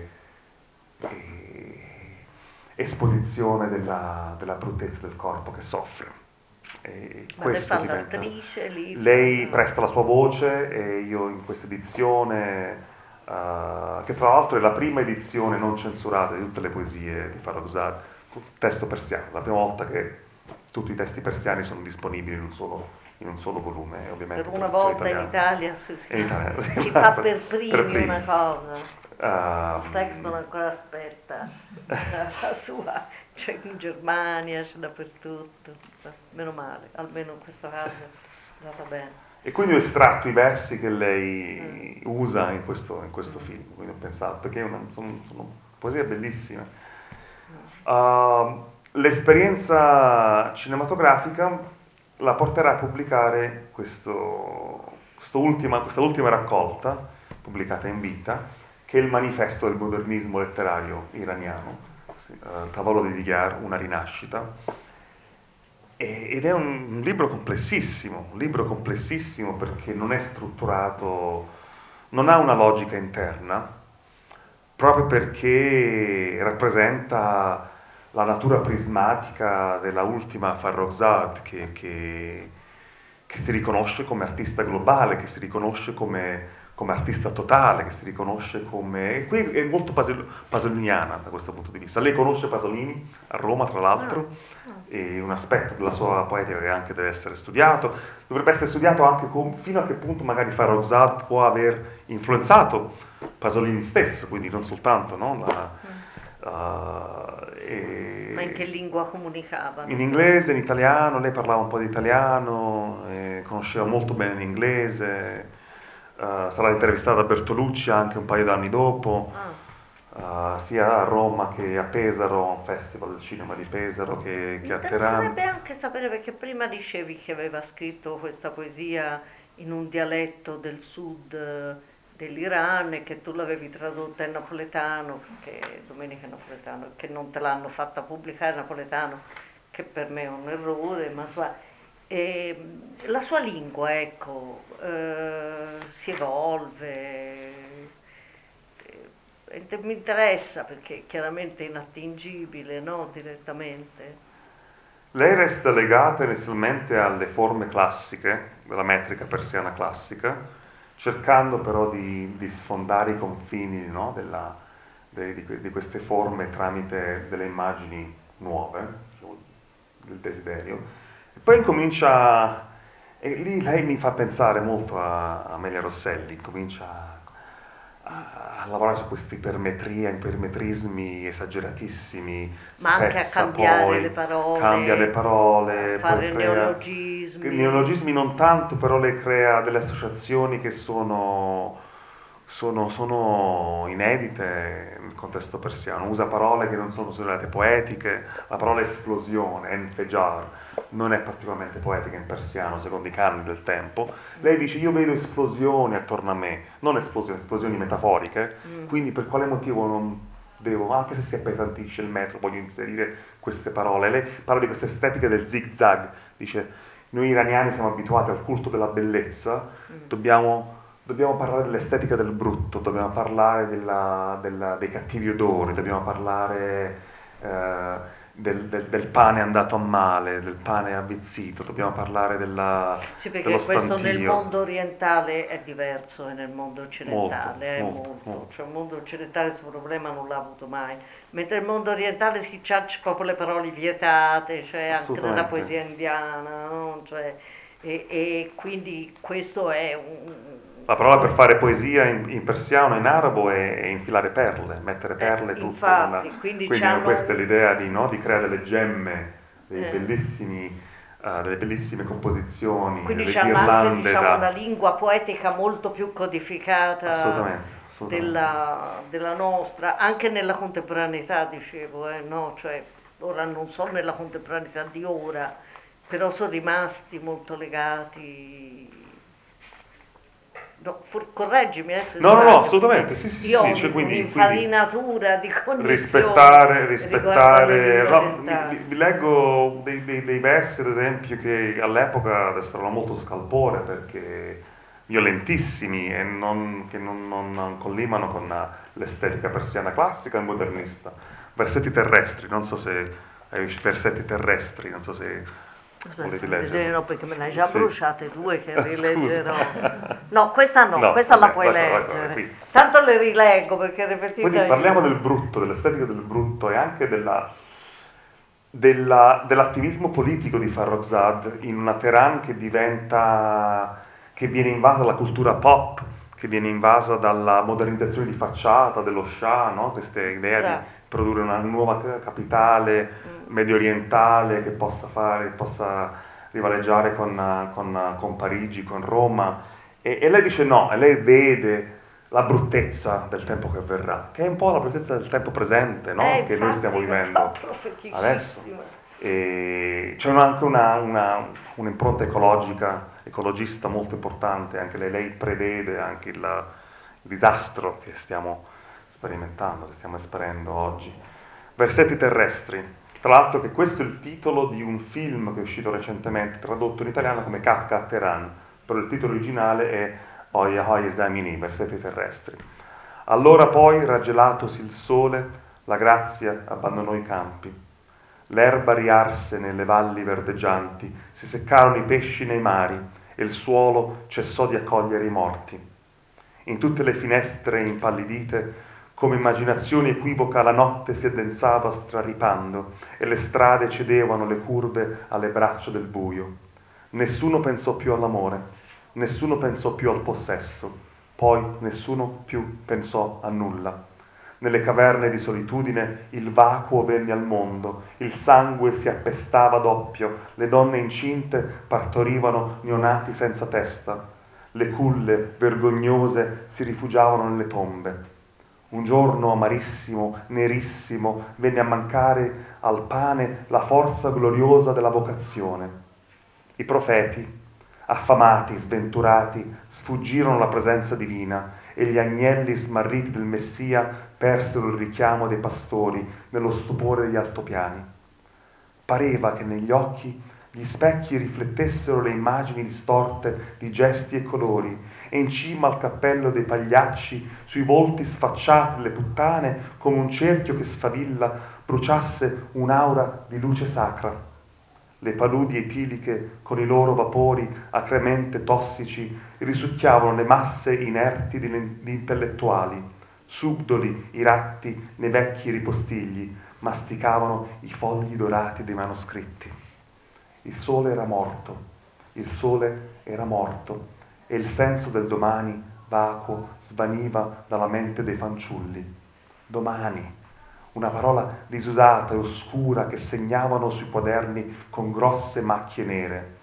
F: e esposizione della bruttezza del corpo che soffre. E
B: Ma lei
F: questo
B: fa
F: diventa...
B: l'attrice lì?
F: Lei presta la sua voce e io in questa edizione, che tra l'altro è la prima edizione non censurata di tutte le poesie di Farrokhzad, testo persiano, la prima volta che tutti i testi persiani sono disponibili in un solo volume, ovviamente
B: Per una
F: traduzione
B: volta in
F: italiana.
B: Italia
F: In Italia,
B: si fa per
F: per
B: primi
F: primi.
B: una cosa. Sexton
F: Ehm,
B: ancora aspetta la sua, c'è in Germania, c'è dappertutto. Meno male, almeno in questo caso è andata bene.
F: E quindi ho estratto i versi che lei usa in questo film, quindi ho pensato, perché sono poesie bellissime. L'esperienza cinematografica la porterà a pubblicare questa ultima raccolta, pubblicata in vita, che è il manifesto del modernismo letterario iraniano, Tavalo di Digar, una rinascita, ed è un libro complessissimo perché non è strutturato, non ha una logica interna, proprio perché rappresenta la natura prismatica della ultima Farrokhzad che si riconosce come artista globale, che si riconosce come artista totale, che si riconosce come... E qui è molto pasoliniana da questo punto di vista. Lei conosce Pasolini a Roma, tra l'altro, e un aspetto della sua poetica che anche deve essere studiato. Dovrebbe essere studiato anche fino a che punto magari Farrokhzad può aver influenzato Pasolini stesso, quindi non soltanto, no?
B: Ma in che lingua comunicavano?
F: In inglese, in italiano, lei parlava un po' di italiano, conosceva molto bene l'inglese, sarà intervistata da Bertolucci anche un paio d'anni dopo, sia a Roma che a Pesaro, un festival del cinema di Pesaro
B: Mi
F: che a Teheran.
B: interesserebbe anche sapere perché prima dicevi che aveva scritto questa poesia in un dialetto del sud dell'Iran e che tu l'avevi tradotta in napoletano, perché Domenica è napoletano, che non te l'hanno fatta pubblicare in napoletano, che per me è un errore, ma insomma, la sua lingua, ecco, si evolve. Mi interessa perché chiaramente è inattingibile, no? Direttamente.
F: Lei resta legata inizialmente alle forme classiche, della metrica persiana classica, cercando però di sfondare i confini, no, di queste forme tramite delle immagini nuove, diciamo, del desiderio. E poi incomincia, e lì lei mi fa pensare molto a Amelia Rosselli, comincia a lavorare su questi ipermetrismi esageratissimi,
B: Ma anche a
F: spezza
B: cambiare le
F: poi, cambia le
B: parole, a
F: parole, poi
B: fare
F: crea...
B: neologismi.
F: Neologismi non tanto, però le crea delle associazioni che sono inedite nel contesto persiano. Usa parole che non sono considerate poetiche. La parola esplosione, enfejar, non è particolarmente poetica in persiano, secondo i canoni del tempo. Lei dice: io vedo esplosioni attorno a me, non esplosioni, esplosioni metaforiche, quindi per quale motivo non devo, anche se si appesantisce il metro, voglio inserire queste parole. Lei parla di questa estetica del zigzag, dice: noi iraniani siamo abituati al culto della bellezza, dobbiamo parlare dell'estetica del brutto, dobbiamo parlare dei cattivi odori, dobbiamo parlare del pane andato a male, del pane avvizzito, dobbiamo parlare
B: Sì,
F: dello
B: perché questo nel
F: stantio.
B: mondo orientale è diverso e nel mondo
F: Molto,
B: occidentale è
F: molto,
B: molto.
F: molto.
B: Cioè il mondo occidentale questo problema non l'ha avuto mai, mentre nel mondo orientale si ciaccia proprio le parole vietate, cioè anche nella
F: Assolutamente.
B: poesia indiana, no? Cioè, e quindi questo è
F: La parola per fare poesia in persiano, in arabo, è infilare perle, mettere perle tutte
B: infatti, quindi
F: Quindi
B: c'hanno
F: questa è l'idea di, no, di creare delle gemme delle bellissime composizioni,
B: Quindi
F: delle
B: c'hanno anche,
F: ghirlande
B: diciamo, una lingua poetica molto più codificata
F: assolutamente.
B: della nostra, anche nella contemporaneità, dicevo, no? Cioè, ora non so nella contemporaneità di ora, però sono rimasti molto legati. No, correggimi se
F: No, no, no,
B: sbaglio,
F: assolutamente,
B: perché
F: sì, sì,
B: io
F: sì,
B: ho
F: cioè, quindi
B: un'infarinatura di cognizioni riguardo alle
F: rispettare,
B: lingue
F: no, vi,
B: orientali.
F: vi leggo dei versi, ad esempio, che all'epoca destarono molto scalpore perché violentissimi e che non collimano con l'estetica persiana classica e modernista. Versetti terrestri, non so se hai visto versetti terrestri, non so se
B: Aspetta,
F: volevi
B: fammi vedere,
F: leggerlo.
B: no, perché me ne hai già
F: Sì.
B: bruciate due che
F: Scusa.
B: rileggerò. No, questa no,
F: No,
B: questa la
F: vabbè,
B: puoi
F: lascia
B: leggere.
F: qui.
B: Tanto le rileggo perché
F: Quindi
B: ripetita
F: parliamo
B: io.
F: del brutto, dell'estetica del brutto e anche dell'attivismo politico di Farrokhzad in una Teheran che viene invasa dalla cultura pop, che viene invasa dalla modernizzazione di facciata dello Shah, no? Questa idea di
B: Già.
F: produrre una nuova capitale
B: Mm.
F: medio orientale che possa rivaleggiare con Parigi, con Roma. E lei dice no, e lei vede la bruttezza del tempo che verrà, che è un po' la bruttezza del tempo presente, no? Che noi stiamo
B: Infatti, è
F: vivendo
B: proprio
F: adesso.
B: fetichissima.
F: E c'è anche un'impronta ecologista molto importante, anche lei prevede anche il disastro che stiamo sperimentando, che stiamo esperendo oggi. Versetti terrestri. Tra l'altro che questo è il titolo di un film che è uscito recentemente, tradotto in italiano come Kafka a Teheran, però il titolo originale è Oia Oia Esamini, versetti terrestri. Allora poi, raggelatosi il sole, la grazia abbandonò i campi. L'erba riarse nelle valli verdeggianti, si seccarono i pesci nei mari e il suolo cessò di accogliere i morti. In tutte le finestre impallidite, come immaginazione equivoca, la notte si addensava straripando e le strade cedevano le curve alle braccia del buio. Nessuno pensò più all'amore, nessuno pensò più al possesso, poi nessuno più pensò a nulla. Nelle caverne di solitudine il vacuo venne al mondo, il sangue si appestava doppio, le donne incinte partorivano neonati senza testa, le culle vergognose si rifugiavano nelle tombe. Un giorno amarissimo, nerissimo, venne a mancare al pane la forza gloriosa della vocazione. I profeti, affamati, sventurati, sfuggirono alla presenza divina e gli agnelli smarriti del Messia persero il richiamo dei pastori nello stupore degli altopiani. Pareva che negli occhi gli specchi riflettessero le immagini distorte di gesti e colori e in cima al cappello dei pagliacci, sui volti sfacciati delle puttane, come un cerchio che sfavilla, bruciasse un'aura di luce sacra. Le paludi etiliche, con i loro vapori acremente tossici, risucchiavano le masse inerti di intellettuali. Subdoli i ratti nei vecchi ripostigli, masticavano i fogli dorati dei manoscritti. Il sole era morto, il sole era morto, e il senso del domani, vacuo, svaniva dalla mente dei fanciulli. Domani, una parola disusata e oscura che segnavano sui quaderni con grosse macchie nere.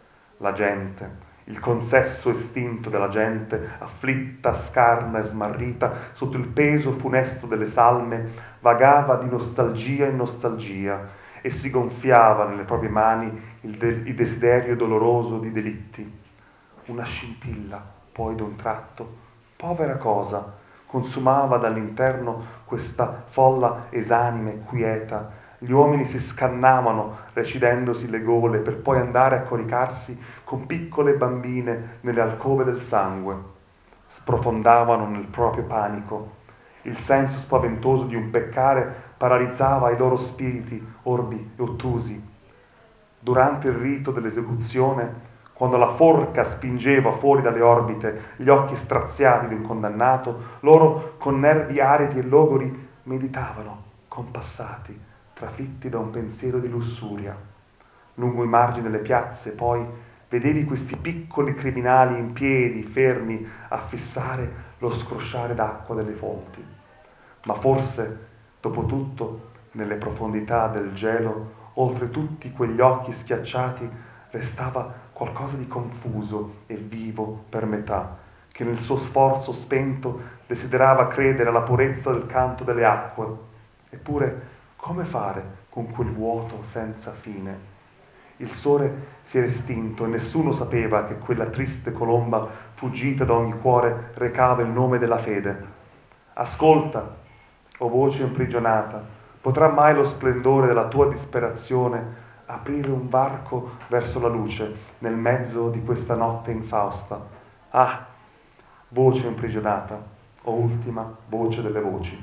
F: La gente, il consesso estinto della gente, afflitta, scarna e smarrita, sotto il peso funesto delle salme, vagava di nostalgia in nostalgia e si gonfiava nelle proprie mani il desiderio doloroso di delitti. Una scintilla, poi d'un tratto, povera cosa, consumava dall'interno questa folla esanime e quieta. Gli uomini si scannavano recidendosi le gole per poi andare a coricarsi con piccole bambine nelle alcove del sangue. Sprofondavano nel proprio panico. Il senso spaventoso di un peccare paralizzava i loro spiriti orbi e ottusi. Durante il rito dell'esecuzione, quando la forca spingeva fuori dalle orbite gli occhi straziati di un condannato, loro, con nervi aridi e logori, meditavano, compassati, trafitti da un pensiero di lussuria. Lungo i margini delle piazze, poi, vedevi questi piccoli criminali in piedi, fermi, a fissare lo scrosciare d'acqua delle fonti. Ma forse, dopo tutto, nelle profondità del gelo, oltre tutti quegli occhi schiacciati restava qualcosa di confuso e vivo per metà, che nel suo sforzo spento desiderava credere alla purezza del canto delle acque. Eppure, come fare con quel vuoto senza fine? Il sole si era estinto e nessuno sapeva che quella triste colomba fuggita da ogni cuore recava il nome della fede. Ascolta, o voce imprigionata, potrà mai lo splendore della tua disperazione aprire un varco verso la luce nel mezzo di questa notte infausta? Ah, voce imprigionata, o ultima voce delle voci.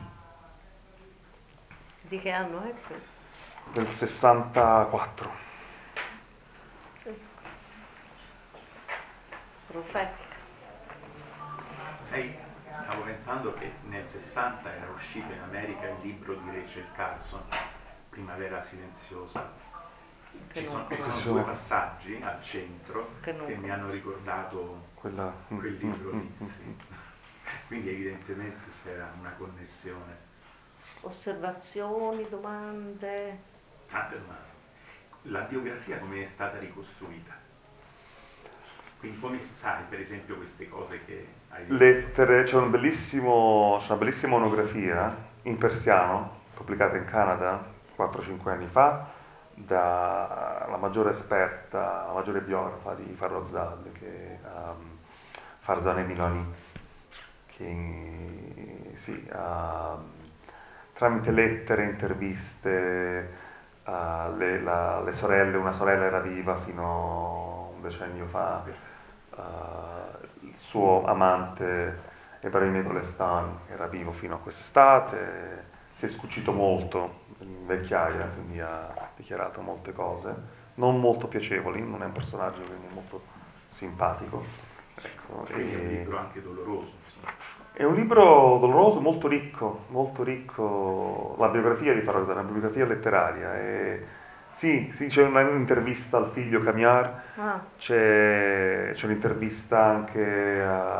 B: Di che anno è questo?
F: Del 64.
B: Profetica.
A: Sai, stavo pensando che nel 60 era uscito in America il libro di Rachel Carson, Primavera silenziosa. Ci sono due passaggi al centro che mi hanno ricordato quel libro lì, sì. Quindi evidentemente c'era una connessione.
B: Osservazioni, domande?
A: Tante domande. La biografia come è stata ricostruita? Quindi come sai, per esempio, queste cose che hai visto?
F: Lettere, c'è una bellissima monografia in persiano, pubblicata in Canada 4-5 anni fa, dalla maggiore esperta, la maggiore biografa di Farrokhzad, che è Farzaneh Milani, che sì, tramite lettere, interviste, le sorelle, una sorella era viva fino a un decennio fa, il suo amante Ebrahim Golestan era vivo fino a quest'estate, si è scucito molto in vecchiaia, quindi ha dichiarato molte cose, non molto piacevoli, non è un personaggio quindi molto simpatico. Ecco,
A: Quindi è un libro anche doloroso. Insomma.
F: È un libro doloroso, molto ricco, la biografia di Farrokhzad, una biografia letteraria. Sì, c'è un'intervista al figlio Kamiar, c'è un'intervista anche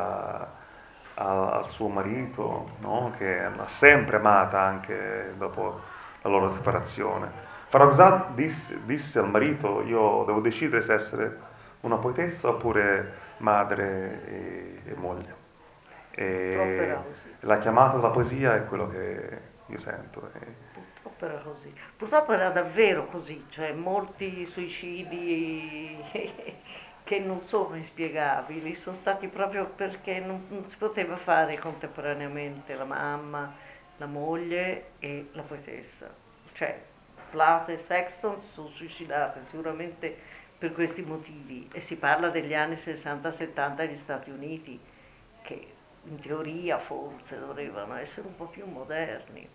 F: al suo marito, no? Che l'ha sempre amata anche dopo la loro separazione. Farrokhzad disse al marito: io devo decidere se essere una poetessa oppure madre e moglie. E la chiamata della poesia è quello che io sento.
B: Purtroppo era così. Purtroppo era davvero così, cioè molti suicidi che non sono inspiegabili sono stati proprio perché non si poteva fare contemporaneamente la mamma, la moglie e la poetessa. Cioè Plath e Sexton si sono suicidate sicuramente per questi motivi e si parla degli anni 60-70 negli Stati Uniti che in teoria forse dovevano essere un po' più moderni.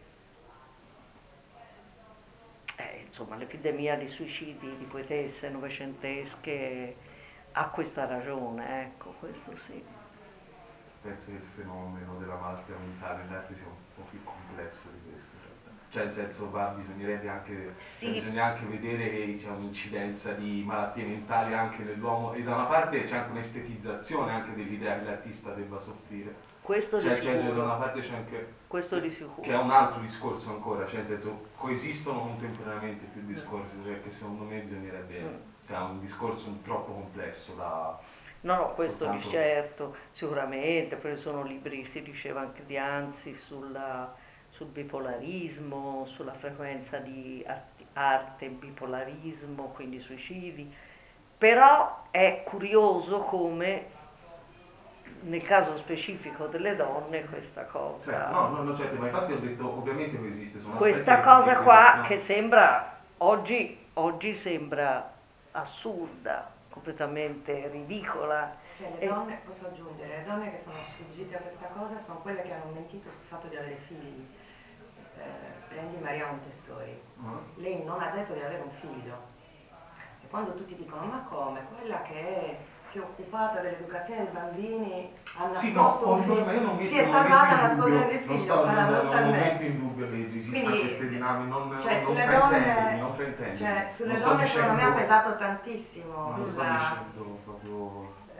B: Insomma, l'epidemia di suicidi di poetesse novecentesche ha questa ragione, ecco, questo sì.
D: Penso che il fenomeno della malattia mentale nell'arte sia un po' più complesso di questo, cioè nel senso bisognerebbe anche,
B: Sì.
D: Bisogna anche vedere che c'è un'incidenza di malattie mentali anche nell'uomo e da una parte c'è anche un'estetizzazione anche dell'idea che l'artista debba soffrire.
B: Questo di sicuro.
D: Da una parte c'è anche
B: questo di sicuro.
D: che è un altro discorso ancora, cioè nel senso coesistono contemporaneamente più discorsi, cioè che secondo me bisognerebbe, cioè è un discorso troppo complesso da...
B: No, questo di certo, sicuramente, poi sono libri, si diceva anche di Anzi sul bipolarismo, sulla frequenza di arte e bipolarismo, quindi suicidi, però è curioso come nel caso specifico delle donne questa cosa,
D: certo, ma infatti ho detto ovviamente che esiste, sono
B: questa cosa qua che sembra oggi sembra assurda, completamente ridicola.
G: Cioè le donne, posso aggiungere, le donne che sono sfuggite a questa cosa sono quelle che hanno mentito sul fatto di avere figli. Prendi Maria Montessori, lei non ha detto di avere un figlio. E quando tutti dicono ma come, quella che si è occupata dell'educazione dei bambini ha nascosto un figlio, si è salvata nascondendo il figlio, paradossalmente.
D: Non metto in dubbio che esista queste dinamiche, non
G: sulle
D: fraintendermi.
G: donne secondo me ha pesato tantissimo.
D: Non sto dicendo proprio...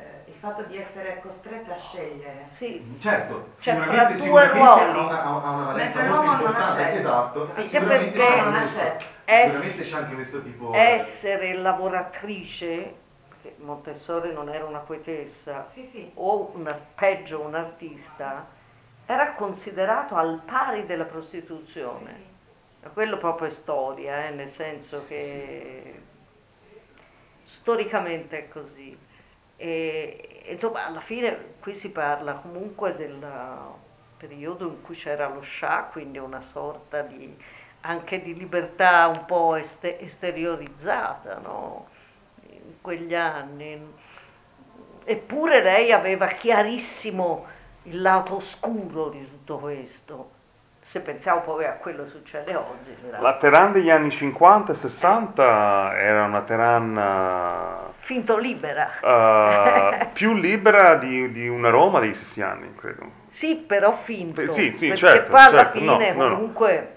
G: il fatto di essere costretta a scegliere.
B: Sì.
D: Certo,
B: Cioè,
D: sicuramente,
B: fra due ruoli.
D: ha una valenza
G: Mentre
D: molto
G: l'uomo non ha
D: importante,
G: scelto.
D: esatto,
G: Capito?
D: sicuramente
B: Perché
G: non ha scelto.
D: sicuramente c'è anche questo tipo...
B: Essere lavoratrice, perché Montessori non era una poetessa,
G: Sì, sì.
B: o peggio un artista, era considerato al pari della prostituzione.
G: Sì, sì.
B: Quello proprio è storia, nel senso che storicamente è così. E insomma, alla fine qui si parla comunque del periodo in cui c'era lo Shah, quindi una sorta di anche di libertà un po' esteriorizzata, no? In quegli anni. Eppure lei aveva chiarissimo il lato oscuro di tutto questo. Se pensiamo poi a quello che succede oggi.
F: La Teheran degli anni 50 e 60 era una Teheran
B: Finto libera.
F: più libera di una Roma degli stessi anni, credo.
B: Sì, però finto.
F: Sì,
B: perché
F: certo,
B: poi alla
F: certo,
B: fine
F: no.
B: comunque...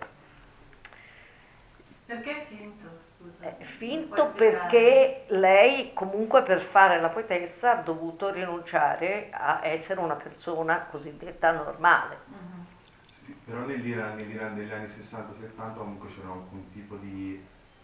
C: Perché è finto, scusa?
B: È finto perché lei comunque per fare la poetessa ha dovuto rinunciare a essere una persona cosiddetta normale.
D: Sì, però nell'Iran degli anni 60-70 comunque c'era un tipo di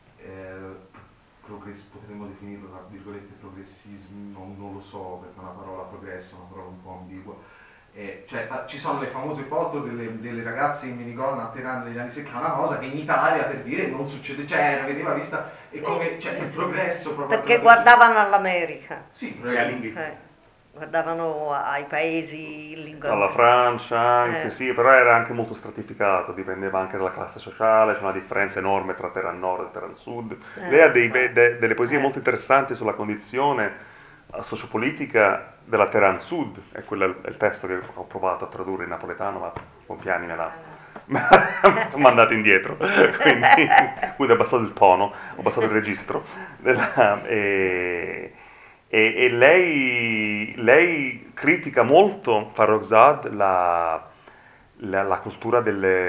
D: potremmo definirlo tra virgolette progressismo, non lo so perché è una parola progresso, è una parola un po' ambigua. Cioè, ci sono le famose foto delle ragazze in minigonna a Teheran negli anni 70, una cosa che in Italia per dire non succede, cioè veniva vista e come il progresso proprio
B: Perché guardavano all'America.
D: sì,
A: E all'Inghilterra.
B: Guardavano ai paesi in lingua
F: Alla
B: inglese.
F: Francia anche, sì, però era anche molto stratificato, dipendeva anche dalla classe sociale, c'è una differenza enorme tra Teheran Nord e Teheran Sud. Lei ha delle poesie molto interessanti sulla condizione sociopolitica della Teheran Sud, e quello è il testo che ho provato a tradurre in napoletano, ma con piani me l'ha mandato indietro, quindi ho abbassato il tono, ho abbassato il registro. E lei critica molto, Farrokhzad, la cultura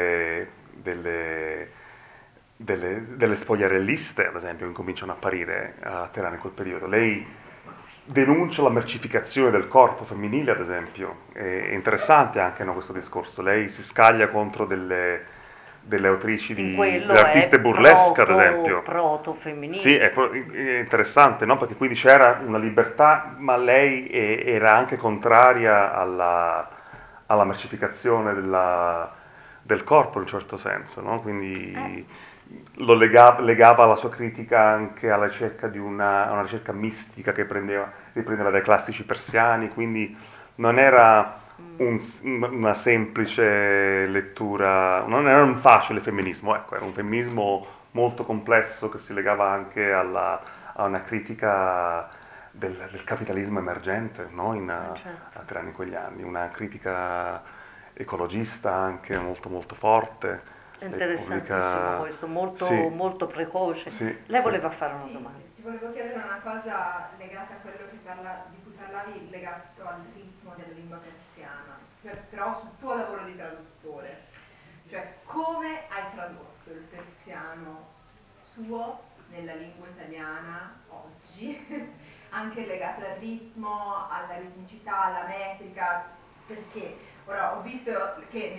F: delle spogliarelliste, ad esempio, che cominciano a apparire a Teheran in quel periodo. Lei denuncia la mercificazione del corpo femminile, ad esempio. È interessante anche, no, questo discorso. Lei si scaglia contro delle autrici delle artiste burlesque, ad esempio.
B: Proto-femminista.
F: Sì, è interessante, no? Perché quindi c'era una libertà, ma lei era anche contraria alla mercificazione del corpo, in un certo senso, no? Quindi legava la sua critica anche alla ricerca di una ricerca mistica che riprendeva dai classici persiani, quindi non era una semplice lettura, non era un facile femminismo, ecco, era un femminismo molto complesso che si legava anche a una critica del capitalismo emergente, no? A Teheran in quegli anni, una critica ecologista anche molto molto forte.
B: Interessantissimo questo, molto,
F: Sì,
B: molto precoce.
F: sì,
B: Lei
F: sì.
B: voleva fare una domanda.
E: Ti volevo chiedere una cosa legata a quello di cui parlavi, legato al ritmo della lingua persiana, però sul tuo lavoro di traduttore. Cioè, come hai tradotto il persiano suo nella lingua italiana oggi, anche legato al ritmo, alla ritmicità, alla metrica, perché ora ho visto che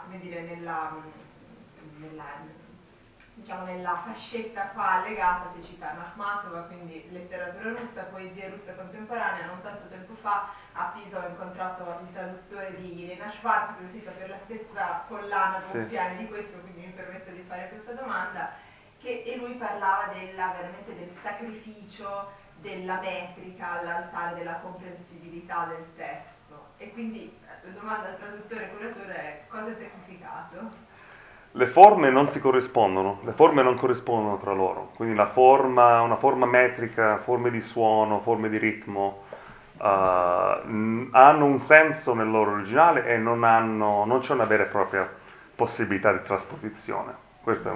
E: diciamo nella fascetta qua allegata si cita Akhmatova, quindi letteratura russa, poesia russa contemporanea. Non tanto tempo fa a Pisa ho incontrato il traduttore di Elena Schwartz, che ho scritto per la stessa collana Bompiani di questo, quindi mi permetto di fare questa domanda, e lui parlava veramente del sacrificio della metrica all'altare della comprensibilità del testo. E quindi la domanda al traduttore e curatore è: cosa hai sacrificato?
F: Le forme non si corrispondono, le forme non corrispondono tra loro, quindi una forma metrica, forme di suono, forme di ritmo hanno un senso nel loro originale e non c'è una vera e propria possibilità di trasposizione. Questa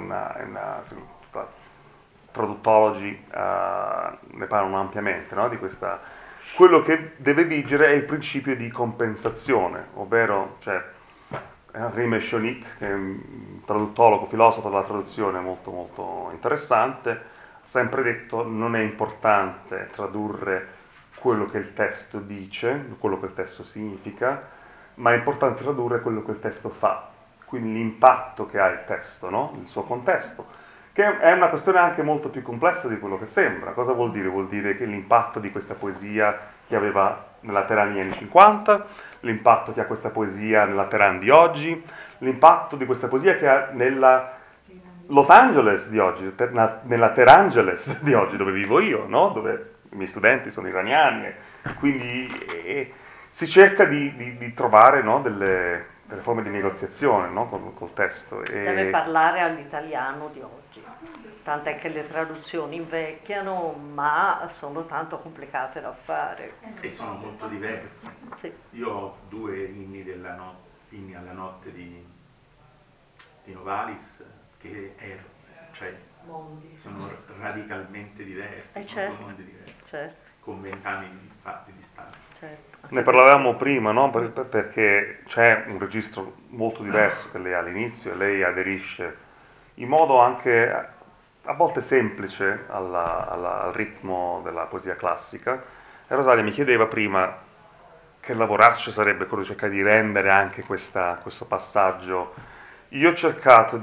F: traduttologi ne parlano ampiamente, no? Di questa. Quello che deve vigere è il principio di compensazione, ovvero, cioè, Henri Mechonik, che è un traduttologo, filosofo della traduzione molto molto interessante, ha sempre detto non è importante tradurre quello che il testo dice, quello che il testo significa, ma è importante tradurre quello che il testo fa, quindi l'impatto che ha il testo, no? Il suo contesto, che è una questione anche molto più complessa di quello che sembra. Cosa vuol dire? Vuol dire che l'impatto di questa poesia che aveva nella Teheran negli anni 50, l'impatto che ha questa poesia nella Teheran di oggi, l'impatto di questa poesia che ha nella Los Angeles di oggi, nella Terangeles di oggi, dove vivo io, no? Dove i miei studenti sono iraniani, quindi si cerca di trovare, no, delle forme di negoziazione, no, col testo.
B: Deve parlare all'italiano di oggi, tant'è che le traduzioni invecchiano, ma sono tanto complicate da fare.
A: E sono molto diverse.
B: Sì.
A: Io ho 2 inni, inni alla notte di Novalis che cioè, sono radicalmente diversi, sono 2 mondi diversi, con 20 anni di distanza.
F: Ne parlavamo prima, no? Perché c'è un registro molto diverso che lei ha all'inizio e lei aderisce in modo anche a volte semplice al ritmo della poesia classica. E Rosalia mi chiedeva prima che lavoraccio sarebbe quello di cercare di rendere anche questo passaggio. Io ho cercato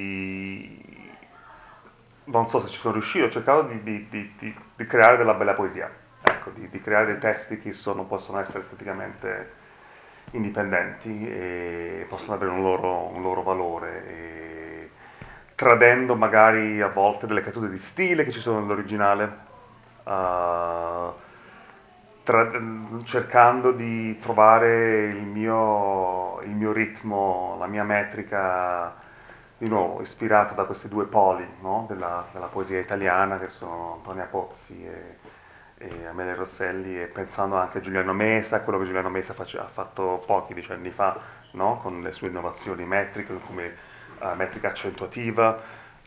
F: non so se ci sono riuscito, ho cercato di creare della bella poesia, ecco, di creare dei testi che possono essere esteticamente indipendenti e possono avere un loro valore, e tradendo magari a volte delle cadute di stile che ci sono nell'originale, cercando di trovare il mio ritmo, la mia metrica, di nuovo ispirato da questi 2 poli, no? della poesia italiana, che sono Antonia Pozzi e Amelia Rosselli, e pensando anche a Giuliano Mesa, quello che Giuliano Mesa ha fatto pochi decenni fa, no? Con le sue innovazioni metriche, come metrica accentuativa,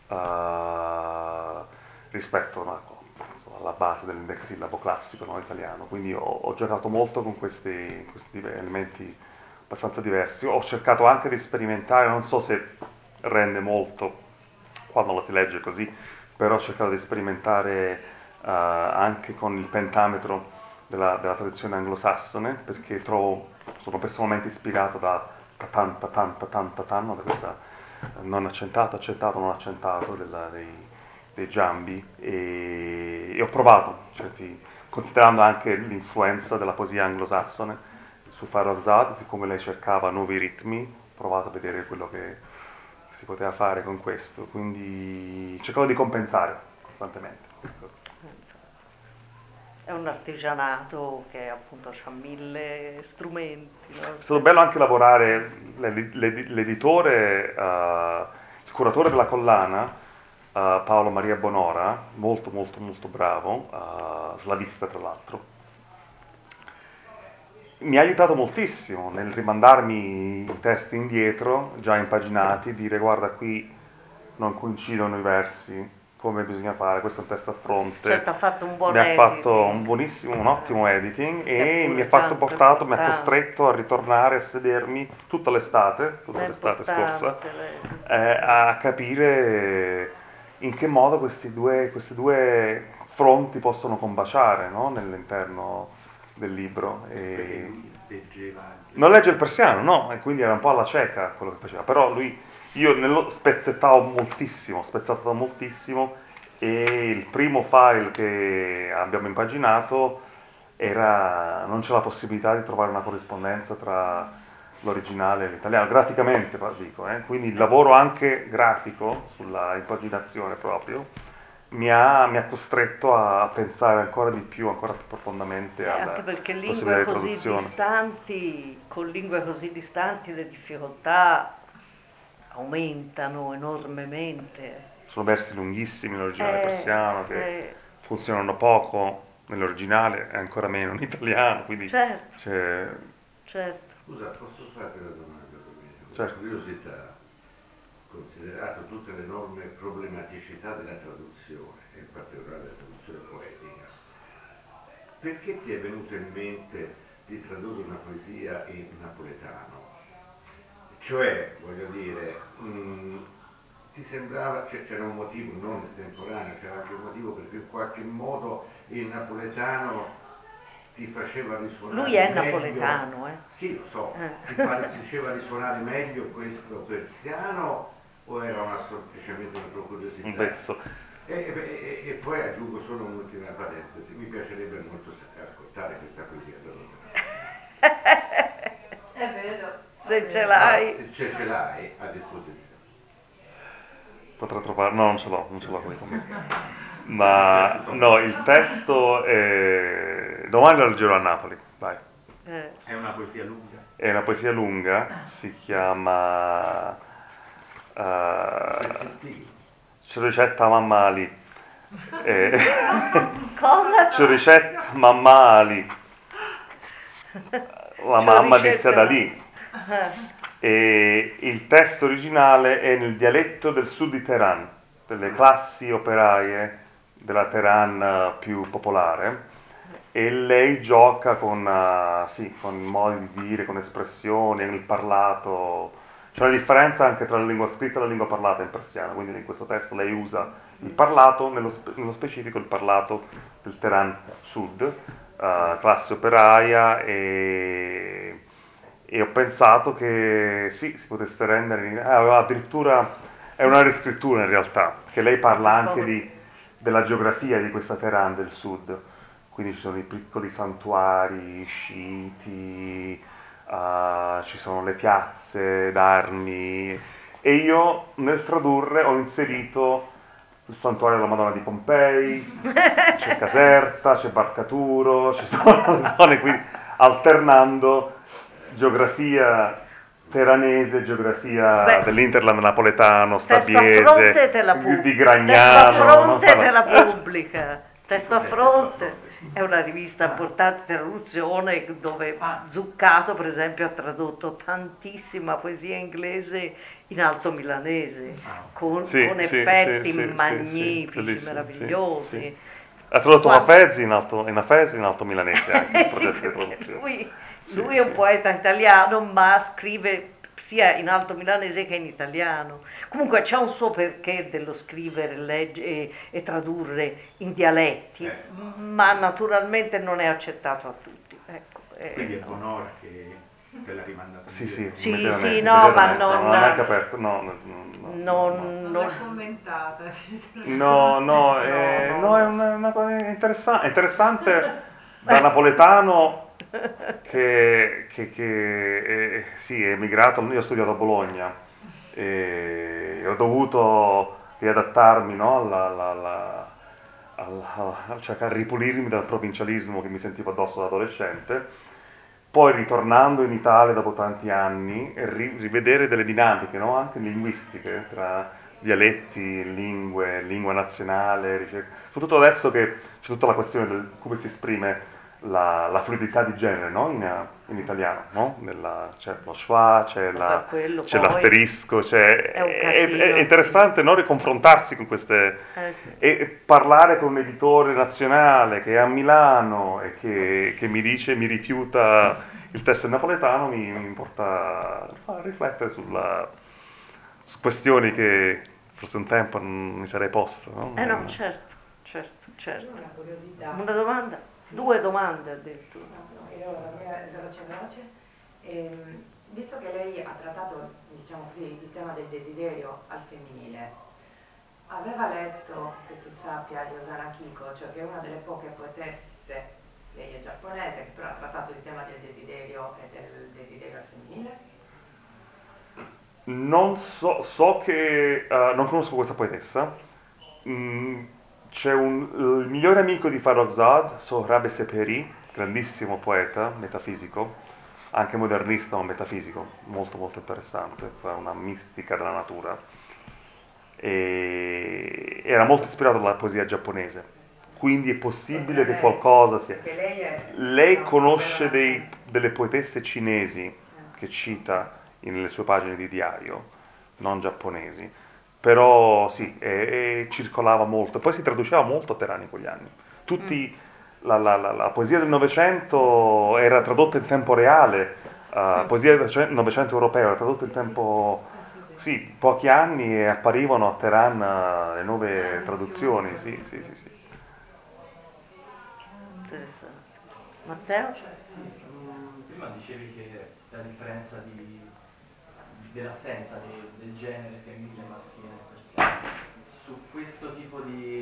F: rispetto, no, alla base dell'indexillabo classico, no, italiano. Quindi ho giocato molto con questi elementi abbastanza diversi. Ho cercato anche di sperimentare, non so se rende molto quando lo si legge così, però ho cercato di sperimentare anche con il pentametro della tradizione anglosassone, perché sono personalmente ispirato da tatan, tatan, tatan, tatan, no, da questa non accentato, accentato, non accentato dei giambi, e ho provato, considerando anche l'influenza della poesia anglosassone su Farrokhzad, siccome lei cercava nuovi ritmi, ho provato a vedere quello che si poteva fare con questo, quindi cercavo di compensare costantemente questo.
B: È un artigianato che appunto ha 1000 strumenti. No?
F: È stato bello anche lavorare, l'editore, il curatore della collana, Paolo Maria Bonora, molto molto molto bravo, slavista tra l'altro, mi ha aiutato moltissimo nel rimandarmi i testi indietro, già impaginati, dire guarda qui non coincidono i versi, come bisogna fare, questo è un testo a fronte.
B: Certo, ha fatto un buon
F: mi
B: editing.
F: Ha fatto un ottimo editing, e mi ha costretto a ritornare a sedermi tutta l'estate scorsa, a capire in che modo questi due fronti possono combaciare, no? Nell'interno del libro.
A: Perché lui leggeva
F: non legge il persiano, no, e quindi era un po' alla cieca quello che faceva, però io spezzettavo moltissimo, e il primo file che abbiamo impaginato non c'era la possibilità di trovare una corrispondenza tra l'originale e l'italiano, graficamente dico, quindi il lavoro anche grafico sulla impaginazione proprio mi ha costretto a pensare ancora di più, ancora più profondamente alla possibilità di traduzione.
B: Con lingue così distanti le difficoltà aumentano enormemente.
F: Sono versi lunghissimi nell'originale persiano che funzionano poco nell'originale e ancora meno in italiano, quindi
B: certo.
H: Scusa, posso farti una domanda, Domenico?
F: Certo.
H: Curiosità, considerato tutte le enormi problematicità della traduzione, e in particolare della traduzione poetica, perché ti è venuto in mente di tradurre una poesia in napoletano? Cioè, voglio dire, ti sembrava, c'era un motivo non estemporaneo, c'era anche un motivo per cui in qualche modo il napoletano ti faceva risuonare
B: Lui è
H: meglio.
B: napoletano,
H: Sì, lo so, ti faceva risuonare meglio questo persiano o era semplicemente una tua curiosità?
F: Un vezzo.
H: E poi aggiungo solo un'ultima parentesi, mi piacerebbe molto ascoltare questa poesia da
B: È vero. Se ce l'hai.
H: No, se ce l'hai a disposizione.
F: Potrò trovare, no, non ce l'ho qui con me. Ma no, il testo è... domani lo leggerò a Napoli, dai.
A: È una poesia lunga?
F: È una poesia lunga, si chiama Choricetta Mamma Ali.
B: Cosa?
F: Choricetta Mamma Ali. La mamma disse ad Ali. E il testo originale è nel dialetto del sud di Teheran, delle classi operaie della Teheran più popolare, e lei gioca con modi di dire, con espressioni, nel parlato. C'è una differenza anche tra la lingua scritta e la lingua parlata in persiano, quindi in questo testo lei usa il parlato, nello specifico il parlato del Teheran Sud, classe operaia, e ho pensato che sì, si potesse rendere, addirittura è una riscrittura in realtà, che lei parla anche della geografia di questa Teheran del Sud, quindi ci sono i piccoli santuari sciiti, ci sono le piazze d'armi, e io nel tradurre ho inserito il santuario della Madonna di Pompei, c'è Caserta, c'è Barcaturo, ci sono zone qui, alternando geografia teranese, geografia dell'Interland napoletano, stabiese, di Gragnano.
B: Testo a fronte te la pubblica. Testo a fronte è una rivista importante di traduzione dove Zuccato, per esempio, ha tradotto tantissima poesia inglese in alto milanese, con effetti magnifici, meravigliosi.
F: Ha tradotto Hafez in alto milanese anche il progetto di traduzione.
B: Lui è un poeta italiano, ma scrive sia in alto milanese che in italiano. Comunque c'è un suo perché dello scrivere, leggere e tradurre in dialetti, ma naturalmente non è accettato a tutti. Ecco,
A: quindi è Bonora che te l'ha rimandata indietro.
B: Sì, no, ma non
F: l'ha neanche aperto,
C: non l'ha commentata.
F: No, è una cosa interessante da napoletano che sì, è emigrato. Io ho studiato a Bologna e ho dovuto riadattarmi, no, a cercare di ripulirmi dal provincialismo che mi sentivo addosso da adolescente. Poi ritornando in Italia dopo tanti anni, rivedere delle dinamiche, no, anche linguistiche, tra dialetti, lingua nazionale, soprattutto adesso che c'è tutta la questione del come si esprime la fluidità di genere, no? In italiano, no? C'è lo schwa, c'è l'asterisco, è interessante, no? Riconfrontarsi con queste e parlare con un editore nazionale che è a Milano e che mi dice, mi rifiuta il testo in napoletano, mi porta a riflettere su questioni che forse un tempo non mi sarei posto, no?
B: No, certo.
G: Una curiosità.
B: Una domanda? Sì. 2 domande addirittura.
G: No, io la mia è veloce. Visto che lei ha trattato, diciamo così, il tema del desiderio al femminile, aveva letto, che tu sappia, di Osamu Akiko, cioè che è una delle poche poetesse, lei è giapponese, che però ha trattato il tema del desiderio e del desiderio al femminile?
F: Non so che non conosco questa poetessa. C'è il migliore amico di Farrokhzad, Sohrab Sepehri, grandissimo poeta, metafisico, anche modernista ma metafisico, molto molto interessante, fa una mistica della natura. E era molto ispirato dalla poesia giapponese, quindi è possibile che qualcosa sia. Lei conosce delle poetesse cinesi che cita nelle sue pagine di diario, non giapponesi, però sì, circolava molto, poi si traduceva molto a Teheran in quegli anni. La poesia del Novecento era tradotta in tempo reale, poesia del Novecento europeo era tradotta in tempo, sì, pochi anni, e apparivano a Teheran le nuove traduzioni, sì.
B: Interessante. Matteo?
I: Sì, prima dicevi che la differenza dell'assenza del genere femminile e maschile nel persiano. Su questo tipo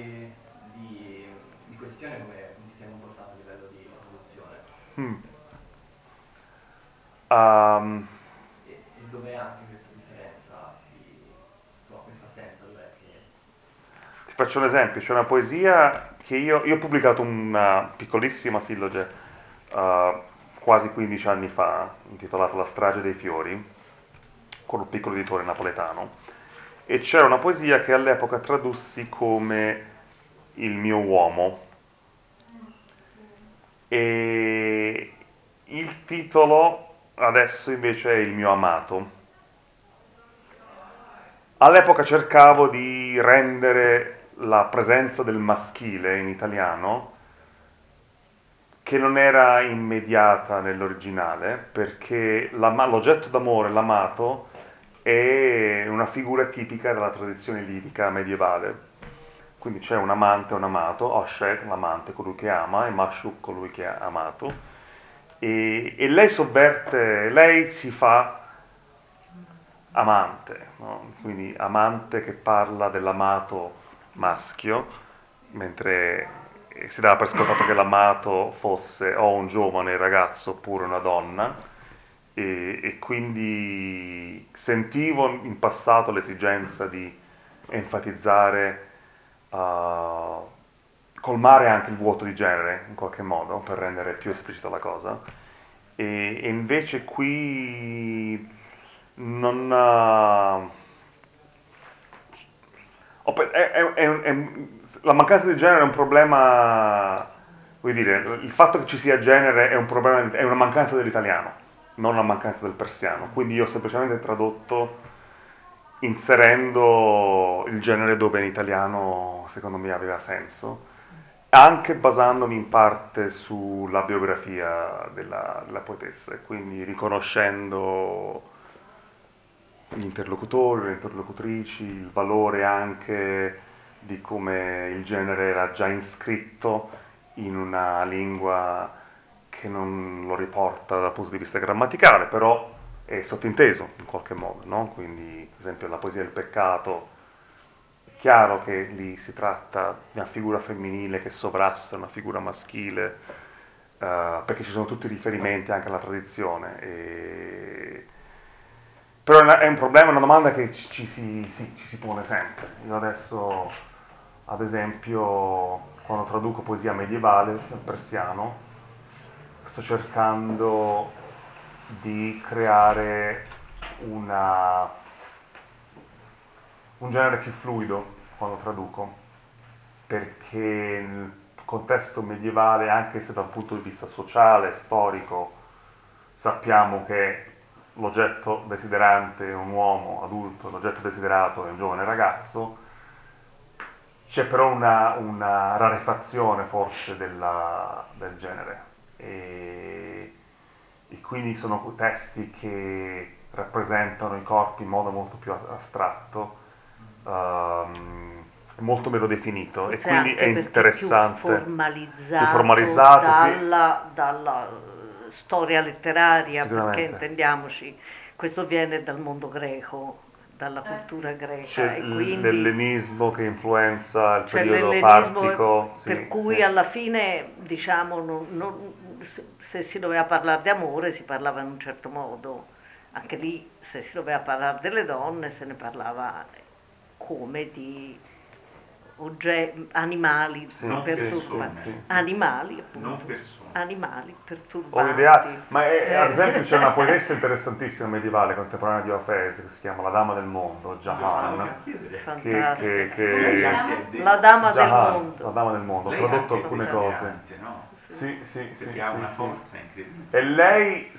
I: di questione come ti sei comportato a livello di traduzione? E dov'è anche questa differenza, questa assenza, dov'è che...
F: Ti faccio un esempio, c'è una poesia che io ho pubblicato una piccolissima silloge quasi 15 anni fa, intitolata La strage dei fiori, con un piccolo editore napoletano, e c'era una poesia che all'epoca tradussi come Il mio uomo, e il titolo adesso invece è Il mio amato. All'epoca cercavo di rendere la presenza del maschile in italiano, che non era immediata nell'originale, perché l'oggetto d'amore, l'amato, è una figura tipica della tradizione lirica medievale. Quindi c'è un amante e un amato, Oshek, l'amante, colui che ama, e Mashuk, colui che è amato. E lei sovverte, lei si fa amante, no? Quindi amante che parla dell'amato maschio, mentre si dava per scontato che l'amato fosse o un giovane ragazzo oppure una donna, e quindi sentivo in passato l'esigenza di enfatizzare, colmare anche il vuoto di genere in qualche modo per rendere più esplicita la cosa, e invece qui non la mancanza di genere è un problema, vuol dire, il fatto che ci sia genere è un problema, è una mancanza dell'italiano, non una mancanza del persiano. Quindi io ho semplicemente tradotto inserendo il genere dove in italiano secondo me aveva senso, anche basandomi in parte sulla biografia della poetessa, e quindi riconoscendo gli interlocutori, le interlocutrici, il valore anche di come il genere era già iscritto in una lingua che non lo riporta dal punto di vista grammaticale, però è sottinteso in qualche modo, no? Quindi, per esempio, la poesia del peccato, è chiaro che lì si tratta di una figura femminile che sovrasta una figura maschile, perché ci sono tutti i riferimenti anche alla tradizione. Però è un problema, è una domanda che ci si pone sempre. Io adesso, ad esempio, quando traduco poesia medievale dal persiano, sto cercando di creare un genere più fluido quando traduco, perché nel contesto medievale, anche se da un punto di vista sociale, storico, sappiamo che l'oggetto desiderante è un uomo adulto, l'oggetto desiderato è un giovane ragazzo, c'è però una rarefazione forse del genere, e quindi sono testi che rappresentano i corpi in modo molto più astratto, molto meno definito,
B: forse
F: e quindi è interessante,
B: più formalizzato
F: più,
B: dalla storia letteraria, perché
F: sicuramente.
B: intendiamoci, questo viene dal mondo greco, dalla cultura greca,
F: C'è
B: e quindi
F: l'ellenismo che influenza il
B: c'è
F: periodo
B: l'ellenismo,
F: partico,
B: per
F: sì,
B: cui
F: sì.
B: alla fine, diciamo, se si doveva parlare di amore si parlava in un certo modo, anche lì se si doveva parlare delle donne se ne parlava come di animali
F: Sì,
A: non
B: perturbanti,
A: persone,
F: sì, sì.
B: animali
A: non
B: appunto,
A: persone.
B: animali
F: Ho
B: perturbanti.
F: un'idea, ma ad esempio c'è una poetessa interessantissima medievale contemporanea di Hafez che si chiama La Dama del Mondo, Jahan,
B: Fantastica.
F: La Dama del
B: Jahan,
F: Mondo. La Dama del Mondo, ho
A: Lei è
F: tradotto
A: anche
F: alcune cose.
A: delirante, no?
F: Sì, sì,
A: Perché
F: sì,
A: ha
F: sì,
A: una
F: sì.
A: forza incredibile.
F: E lei,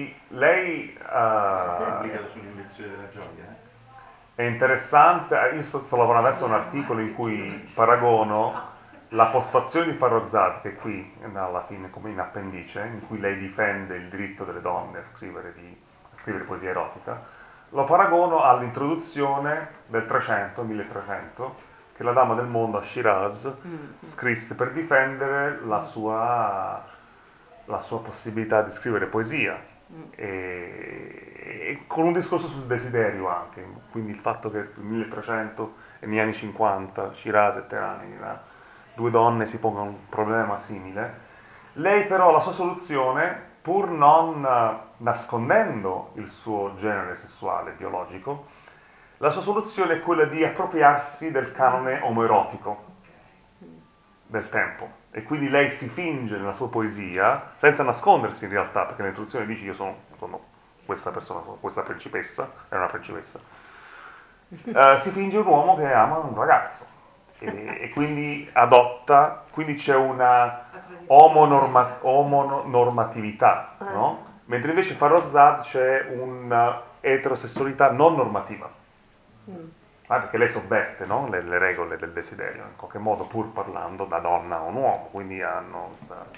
A: Pubblicato sull'invenzione della gioia,
F: è interessante. Io sto lavorando adesso a un articolo in cui paragono la postazione di Farrokhzad, che è qui alla fine come in appendice, in cui lei difende il diritto delle donne a scrivere poesia erotica, lo paragono all'introduzione del 1300 che la Dama del Mondo a Shiraz scrisse per difendere la sua possibilità di scrivere poesia e con un discorso sul desiderio anche, quindi il fatto che nel 1300 e negli anni 50 Shiraz e Teheran, due donne si pongono un problema simile. Lei però la sua soluzione, pur non nascondendo il suo genere sessuale biologico, la sua soluzione è quella di appropriarsi del canone omoerotico del tempo. E quindi lei si finge nella sua poesia, senza nascondersi in realtà, perché nell'introduzione dice io sono questa persona, sono questa principessa, è una principessa. Si finge un uomo che ama un ragazzo e quindi adotta, quindi c'è una omonormatività, no? Mentre invece in Farrokhzad c'è una eterosessualità non normativa. Perché lei sovverte, no? le regole del desiderio, in qualche modo, pur parlando da donna a un uomo, quindi hanno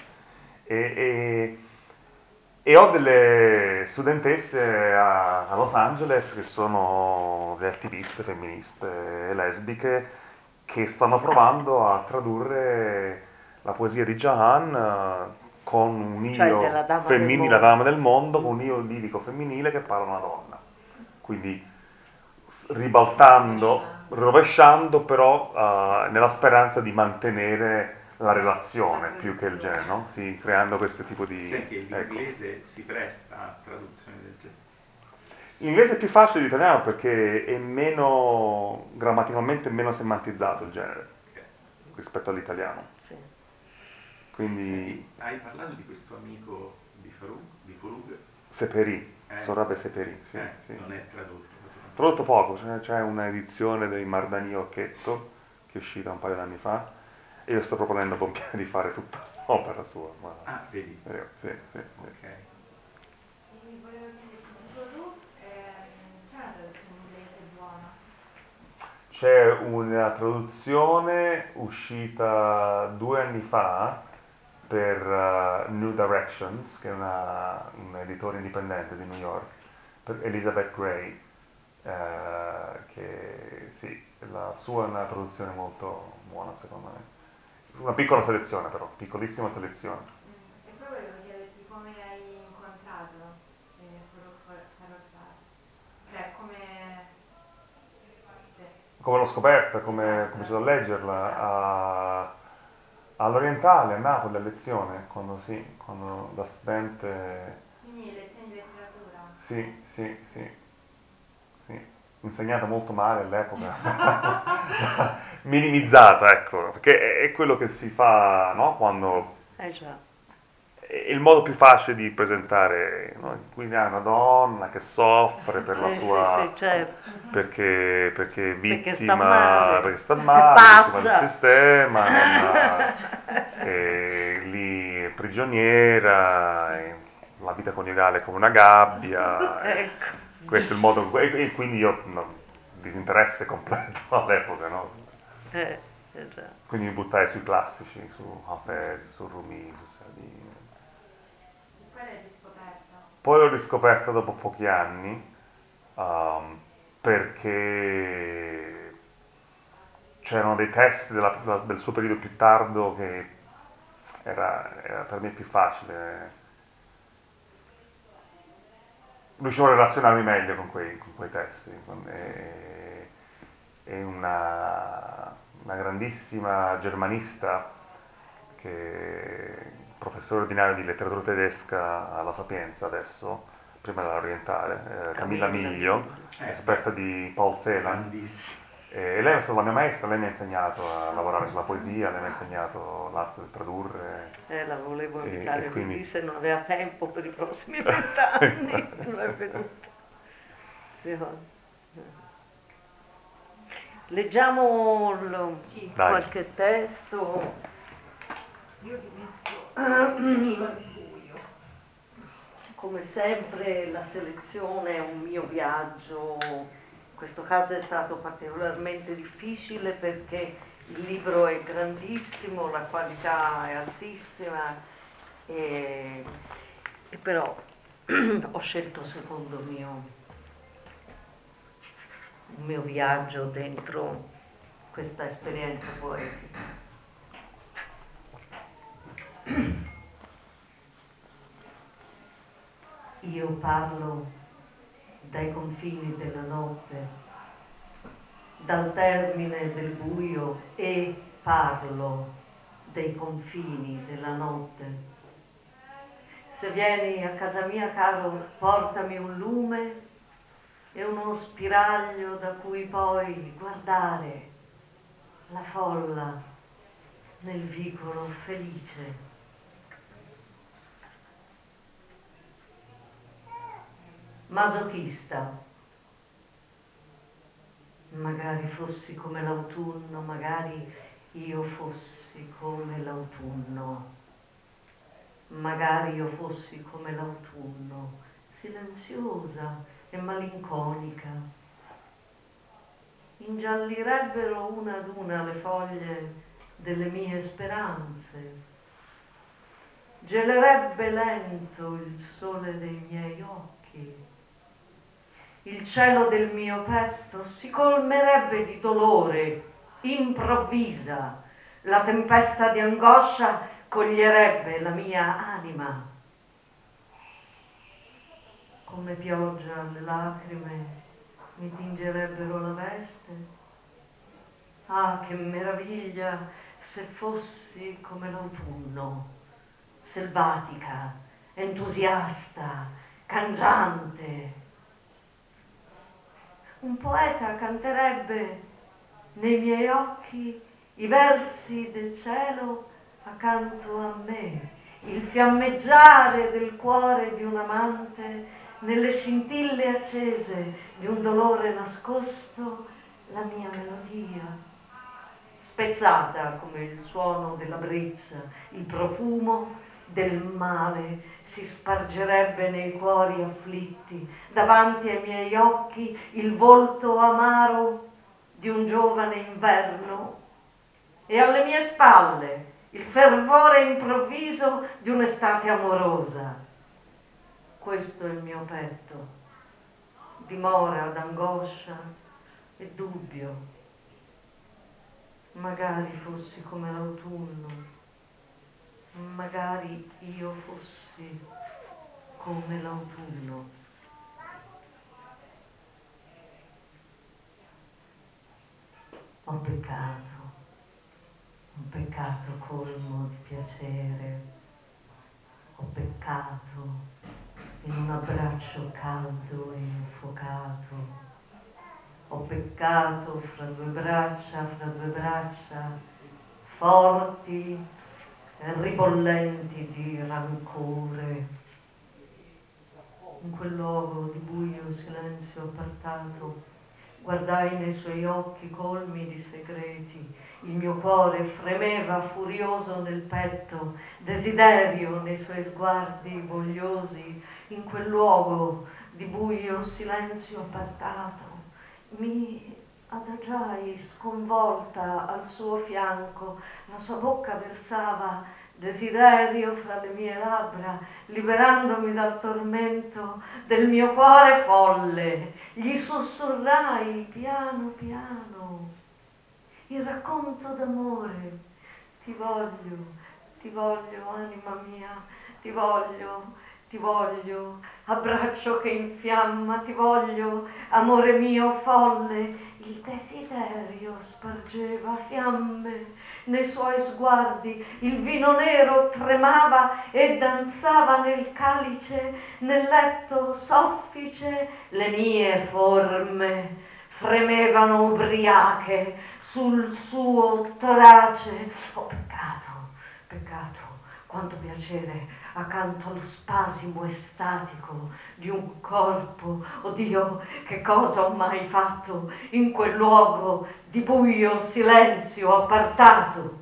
F: e ho delle studentesse a Los Angeles che sono delle attiviste femministe e lesbiche che stanno provando a tradurre la poesia di Jahan con un io femminile, la dama del mondo, con un io lirico femminile che parla una donna. Quindi ribaltando, rovesciando però nella speranza di mantenere la relazione più che il genere, no? Sì, creando questo tipo di...
A: Senti, l'inglese si presta a traduzioni del genere?
F: L'inglese è più facile dell'italiano perché è meno, grammaticalmente meno semantizzato il genere rispetto all'italiano.
B: Sì.
F: Quindi...
A: Senti, hai parlato di questo amico di Furugh?
F: Seperi, Sohrab Seperi, sì.
A: Non è tradotto.
F: Tradotto poco, c'è un'edizione dei Mardani Occhetto che è uscita un paio d'anni fa e io sto proponendo con Piane di fare tutta l'opera sua.
A: Vedi?
F: Sì.
E: E
A: Ok.
E: volevo chiederti, di Furugh c'è una traduzione inglese buona?
F: C'è una traduzione uscita 2 anni fa per New Directions, che è un editore indipendente di New York, per Elizabeth Gray, che sì, la sua è una traduzione molto buona secondo me. Una piccola selezione però, piccolissima selezione.
E: E poi volevo chiederti come hai incontrato Furugh Farrokhzad, cioè come
F: l'ho scoperta, come ho cominciato a leggerla, all'Orientale, a Napoli, a lezione, quando da studente...
E: Quindi lezioni di letteratura?
F: Sì. Insegnata molto male all'epoca, minimizzata, ecco, perché è quello che si fa, no? Quando...
B: Già.
F: È il modo più facile di presentare, no? Quindi è una donna che soffre per la sua...
B: Sì, certo.
F: perché è vittima,
B: perché sta
F: male, vittima del
B: pazza.
F: sistema, lì è prigioniera, la vita coniugale è come una gabbia.
B: Ecco.
F: Questo è il modo, e quindi io disinteresse completo all'epoca, no?
B: Già.
F: Quindi mi buttai sui classici, su Hafez, su Rumi, su Saadi.
E: Poi l'hai riscoperta?
F: Poi l'ho riscoperta dopo pochi anni, perché c'erano dei testi del suo periodo più tardo che era per me più facile. Riuscivo a relazionarmi meglio con quei testi. È una grandissima germanista che è professore ordinario di letteratura tedesca alla Sapienza adesso, prima dell'orientale, Camilla Miglio, esperta di Paul Celan. E lei è stata la mia maestra, lei mi ha insegnato a lavorare sulla poesia, lei mi ha insegnato l'arte del tradurre.
B: La volevo invitare
F: quindi...
B: lì se non aveva tempo per i prossimi 20 anni, non è venuto. Leggiamo qualche testo.
E: Io vi metto al buio.
B: Come sempre la selezione è un mio viaggio, in questo caso è stato particolarmente difficile perché il libro è grandissimo, la qualità è altissima e però ho scelto secondo un mio viaggio dentro questa esperienza poetica. io parlo dai confini della notte, dal termine del buio, e parlo dei confini della notte. Se vieni a casa mia, caro, portami un lume e uno spiraglio da cui poi guardare la folla nel vicolo felice. Masochista. Magari fossi come l'autunno, magari io fossi come l'autunno, magari io fossi come l'autunno, silenziosa e malinconica. Ingiallirebbero una ad una le foglie delle mie speranze, gelerebbe lento il sole dei miei occhi, il cielo del mio petto si colmerebbe di dolore improvvisa, la tempesta di angoscia coglierebbe la mia anima. Come pioggia le lacrime mi tingerebbero la veste. Ah, che meraviglia se fossi come l'autunno, selvatica, entusiasta, cangiante. Un poeta canterebbe nei miei occhi i versi del cielo accanto a me, il fiammeggiare del cuore di un amante nelle scintille accese di un dolore nascosto, la mia melodia. Spezzata come il suono della breccia, il profumo del male si spargerebbe nei cuori afflitti, davanti ai miei occhi il volto amaro di un giovane inverno e alle mie spalle il fervore improvviso di un'estate amorosa. Questo è il mio petto, dimora d'angoscia e dubbio. Magari fossi come l'autunno, magari io fossi come l'autunno. Ho peccato, un peccato colmo di piacere, ho peccato in un abbraccio caldo e infuocato, ho peccato fra due braccia, forti e ribollenti di rancore. In quel luogo di buio silenzio appartato, guardai nei suoi occhi colmi di segreti, il mio cuore fremeva furioso nel petto, desiderio nei suoi sguardi vogliosi, in quel luogo di buio silenzio appartato. Mi adagiai sconvolta al suo fianco, la sua bocca versava desiderio fra le mie labbra, liberandomi dal tormento del mio cuore folle. Gli sussurrai piano piano il racconto d'amore. Ti voglio, anima mia, ti voglio, abbraccio che infiamma, ti voglio, amore mio folle. Il desiderio spargeva fiamme nei suoi sguardi, il vino nero tremava e danzava nel calice, nel letto soffice, le mie forme fremevano ubriache sul suo torace. Oh, peccato, quanto piacere accanto allo spasimo estatico di un corpo. Oddio, che cosa ho mai fatto in quel luogo di buio silenzio appartato?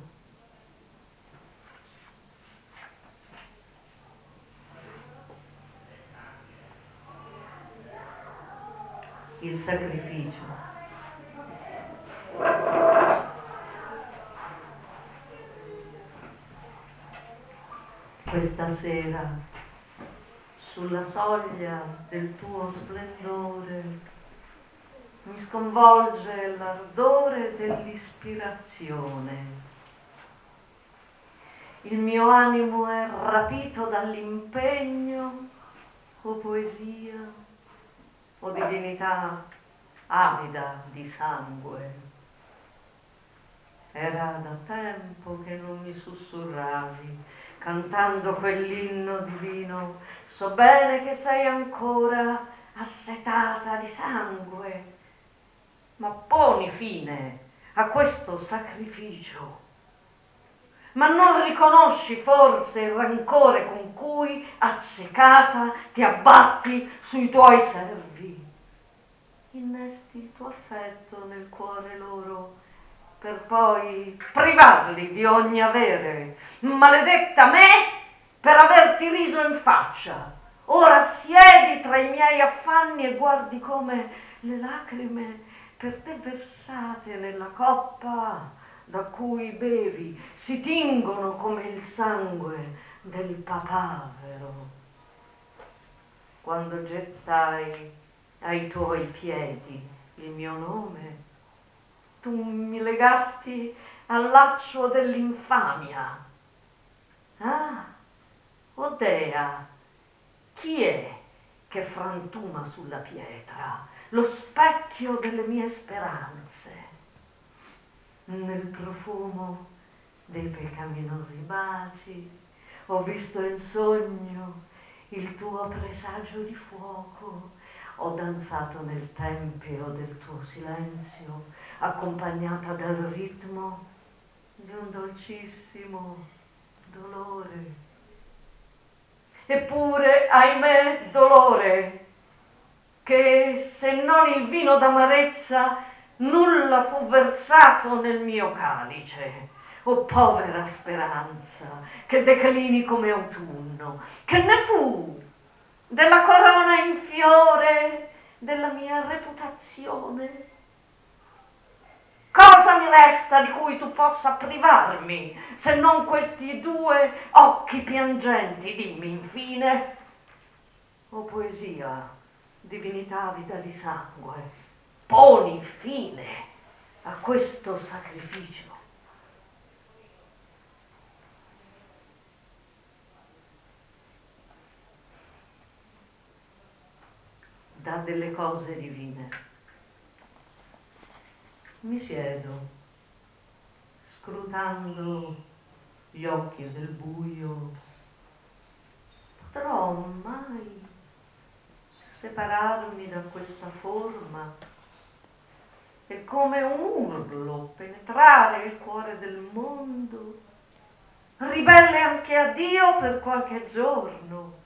B: Il sacrificio. Questa sera, sulla soglia del tuo splendore, mi sconvolge l'ardore dell'ispirazione. Il mio animo è rapito dall'impegno o poesia, o divinità avida di sangue. Era da tempo che non mi sussurravi, cantando quell'inno divino. So bene che sei ancora assetata di sangue, ma poni fine a questo sacrificio. Ma non riconosci forse il rancore con cui, accecata, ti abbatti sui tuoi servi? Innesti il tuo affetto nel cuore loro, per poi privarli di ogni avere. Maledetta me per averti riso in faccia. Ora siedi tra i miei affanni e guardi come le lacrime per te versate nella coppa da cui bevi si tingono come il sangue del papavero. Quando gettai ai tuoi piedi il mio nome, tu mi legasti al laccio dell'infamia. Ah, o dea, chi è che frantuma sulla pietra lo specchio delle mie speranze? Nel profumo dei peccaminosi baci ho visto in sogno il tuo presagio di fuoco. Ho danzato nel tempio del tuo silenzio, accompagnata dal ritmo di un dolcissimo dolore. Eppure, ahimè, dolore, che se non il vino d'amarezza nulla fu versato nel mio calice. O povera speranza, che declini come autunno, che ne fu della corona in fiore della mia reputazione? Cosa mi resta di cui tu possa privarmi, se non questi due occhi piangenti? Dimmi infine. O poesia, divinità avida di sangue, poni fine a questo sacrificio. Da delle cose divine mi siedo, scrutando gli occhi del buio. Potrò mai separarmi da questa forma e come un urlo penetrare il cuore del mondo, ribelle anche a Dio per qualche giorno?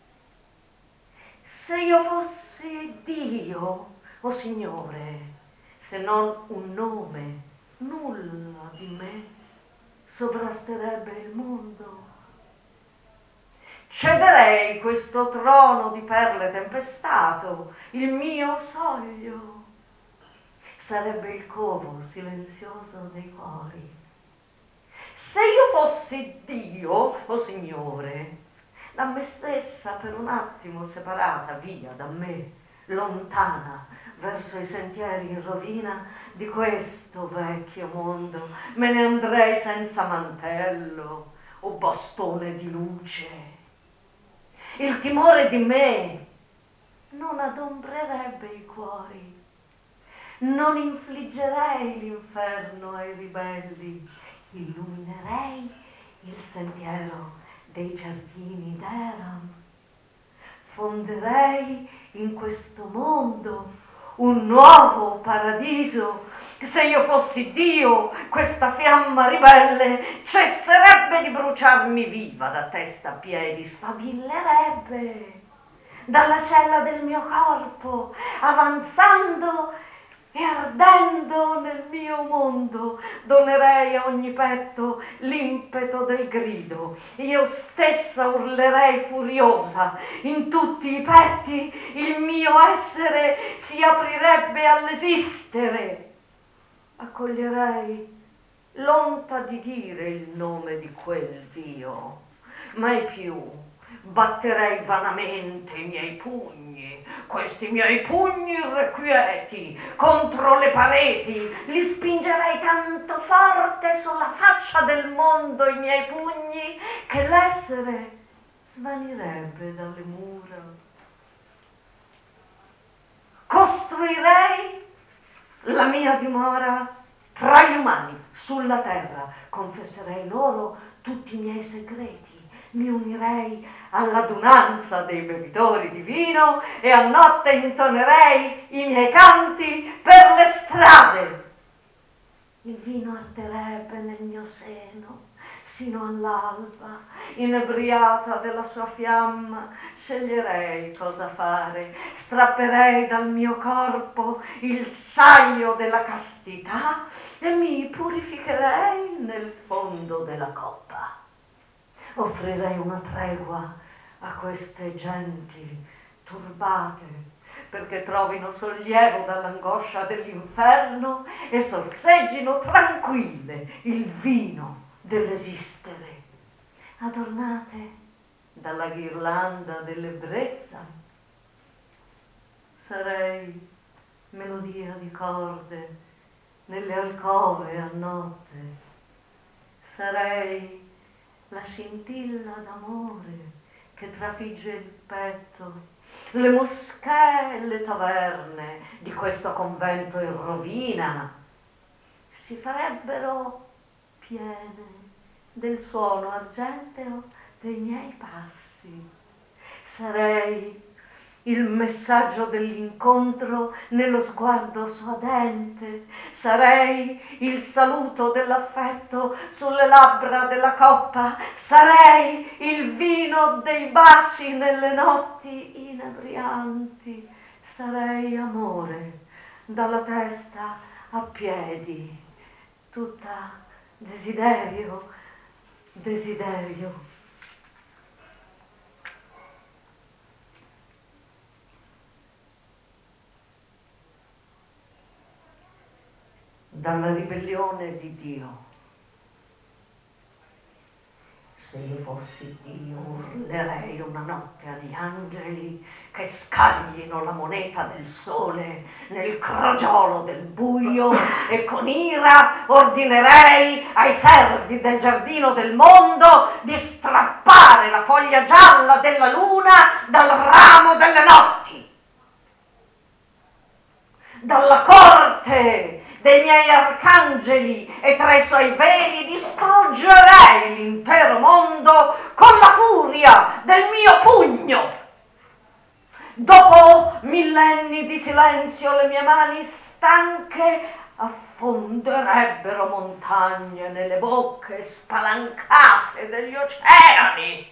B: Se io fossi Dio, o Signore, se non un nome, nulla di me sovrasterebbe il mondo. Cederei questo trono di perle tempestato, il mio soglio. Sarebbe il covo silenzioso dei cuori. Se io fossi Dio, o Signore, da me stessa per un attimo separata via da me, lontana verso i sentieri in rovina di questo vecchio mondo, me ne andrei senza mantello o bastone di luce. Il timore di me non adombrerebbe i cuori, non infliggerei l'inferno ai ribelli, illuminerei il sentiero dei giardini d'Eram, fonderei in questo mondo un nuovo paradiso. Se io fossi Dio, questa fiamma ribelle cesserebbe di bruciarmi viva da testa a piedi, sfabillerebbe dalla cella del mio corpo, avanzando e ardendo nel mio mondo. Donerei a ogni petto l'impeto del grido, io stessa urlerei furiosa, in tutti i petti il mio essere si aprirebbe all'esistere. Accoglierei l'onta di dire il nome di quel Dio, mai più batterei vanamente i miei pugni, questi miei pugni irrequieti, contro le pareti, li spingerei tanto forte sulla faccia del mondo i miei pugni, che l'essere svanirebbe dalle mura. costruirei la mia dimora tra gli umani, sulla terra. Confesserei loro tutti i miei segreti. Mi unirei all'adunanza dei bevitori di vino e a notte intonerei i miei canti per le strade. Il vino arderebbe nel mio seno sino all'alba, inebriata della sua fiamma, sceglierei cosa fare, strapperei dal mio corpo il saio della castità e mi purificherei nel fondo della coppa. Offrirei una tregua a queste genti turbate perché trovino sollievo dall'angoscia dell'inferno e sorseggino tranquille il vino dell'esistere, adornate dalla ghirlanda dell'ebbrezza. Sarei melodia di corde nelle alcove a notte, sarei la scintilla d'amore che trafigge il petto. Le moschee e le taverne di questo convento in rovina si farebbero piene del suono argenteo dei miei passi. Sarei il messaggio dell'incontro nello sguardo suadente, sarei il saluto dell'affetto sulle labbra della coppa, sarei il vino dei baci nelle notti inebrianti, sarei amore dalla testa a piedi, tutta desiderio, desiderio. Dalla ribellione di Dio. Se io fossi Dio, urlerei una notte agli angeli che scaglino la moneta del sole nel crogiolo del buio e con ira ordinerei ai servi del giardino del mondo di strappare la foglia gialla della luna dal ramo delle notti. Dalla corte dei miei arcangeli e tra i suoi veli distruggerei l'intero mondo con la furia del mio pugno. Dopo millenni di silenzio le mie mani stanche affonderebbero montagne nelle bocche spalancate degli oceani.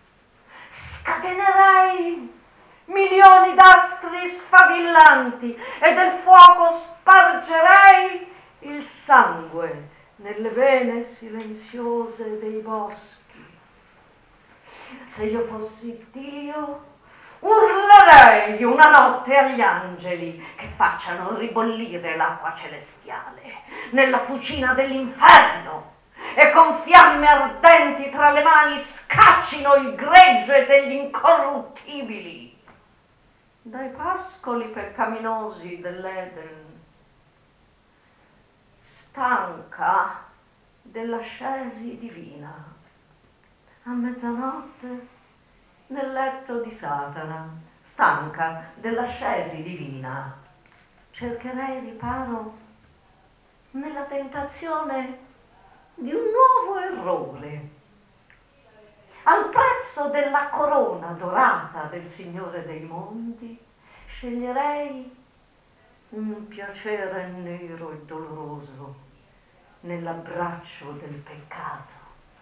B: Scatenerei milioni d'astri sfavillanti e del fuoco spargerei il sangue nelle vene silenziose dei boschi. Se io fossi Dio, urlerei una notte agli angeli che facciano ribollire l'acqua celestiale nella fucina dell'inferno e con fiamme ardenti tra le mani scaccino il gregge degli incorruttibili dai pascoli peccaminosi dell'Eden, stanca dell'ascesi divina. A mezzanotte nel letto di Satana, stanca dell'ascesi divina, cercherei riparo nella tentazione di un nuovo errore. Al prezzo della corona dorata del Signore dei mondi, sceglierei un piacere nero e doloroso nell'abbraccio del peccato.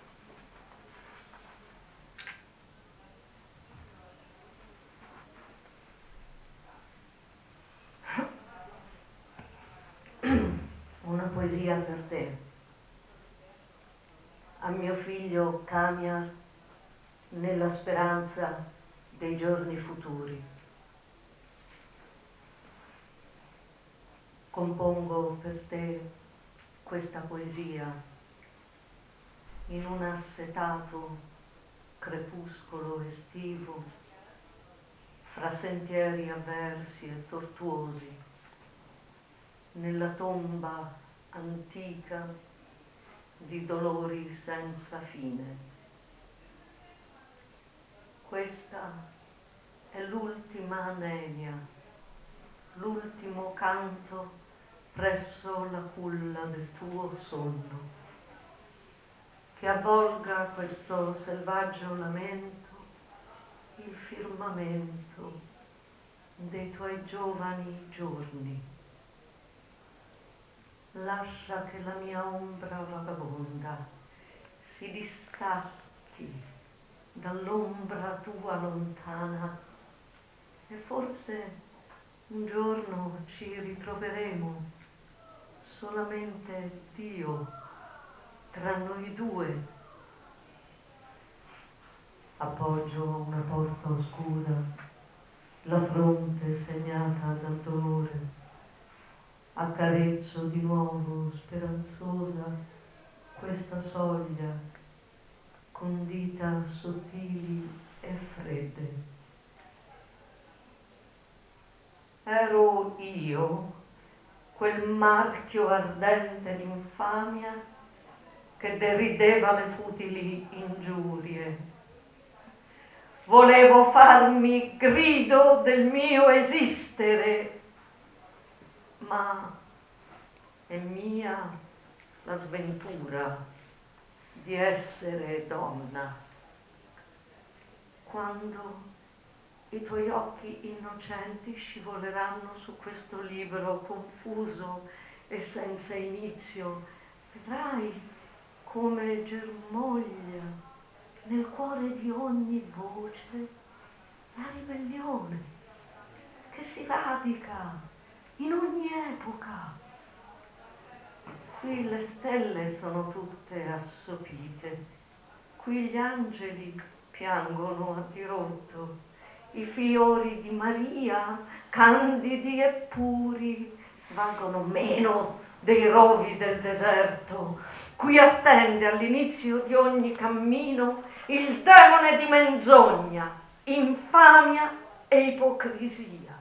B: Una poesia per te. A mio figlio Camiar, nella speranza dei giorni futuri. Compongo per te questa poesia in un assetato crepuscolo estivo, fra sentieri avversi e tortuosi, nella tomba antica di dolori senza fine. Questa è l'ultima nenia l'ultimo canto presso la culla del tuo sonno, che avvolga questo selvaggio lamento il firmamento dei tuoi giovani giorni. Lascia che la mia ombra vagabonda si distacchi dall'ombra tua lontana e forse un giorno ci ritroveremo, solamente Dio tra noi due. Appoggio una porta oscura, la fronte segnata dal dolore, accarezzo di nuovo speranzosa questa soglia con dita sottili e fredde. Ero io quel marchio ardente d'infamia che derideva le futili ingiurie. Volevo farmi grido del mio esistere, ma è mia la sventura di essere donna. Quando i tuoi occhi innocenti scivoleranno su questo libro confuso e senza inizio, vedrai come germoglia nel cuore di ogni voce la ribellione che si radica in ogni epoca. Qui le stelle sono tutte assopite, qui gli angeli piangono a dirotto, i fiori di Maria, candidi e puri, valgono meno dei rovi del deserto. Qui attende all'inizio di ogni cammino il demone di menzogna, infamia e ipocrisia.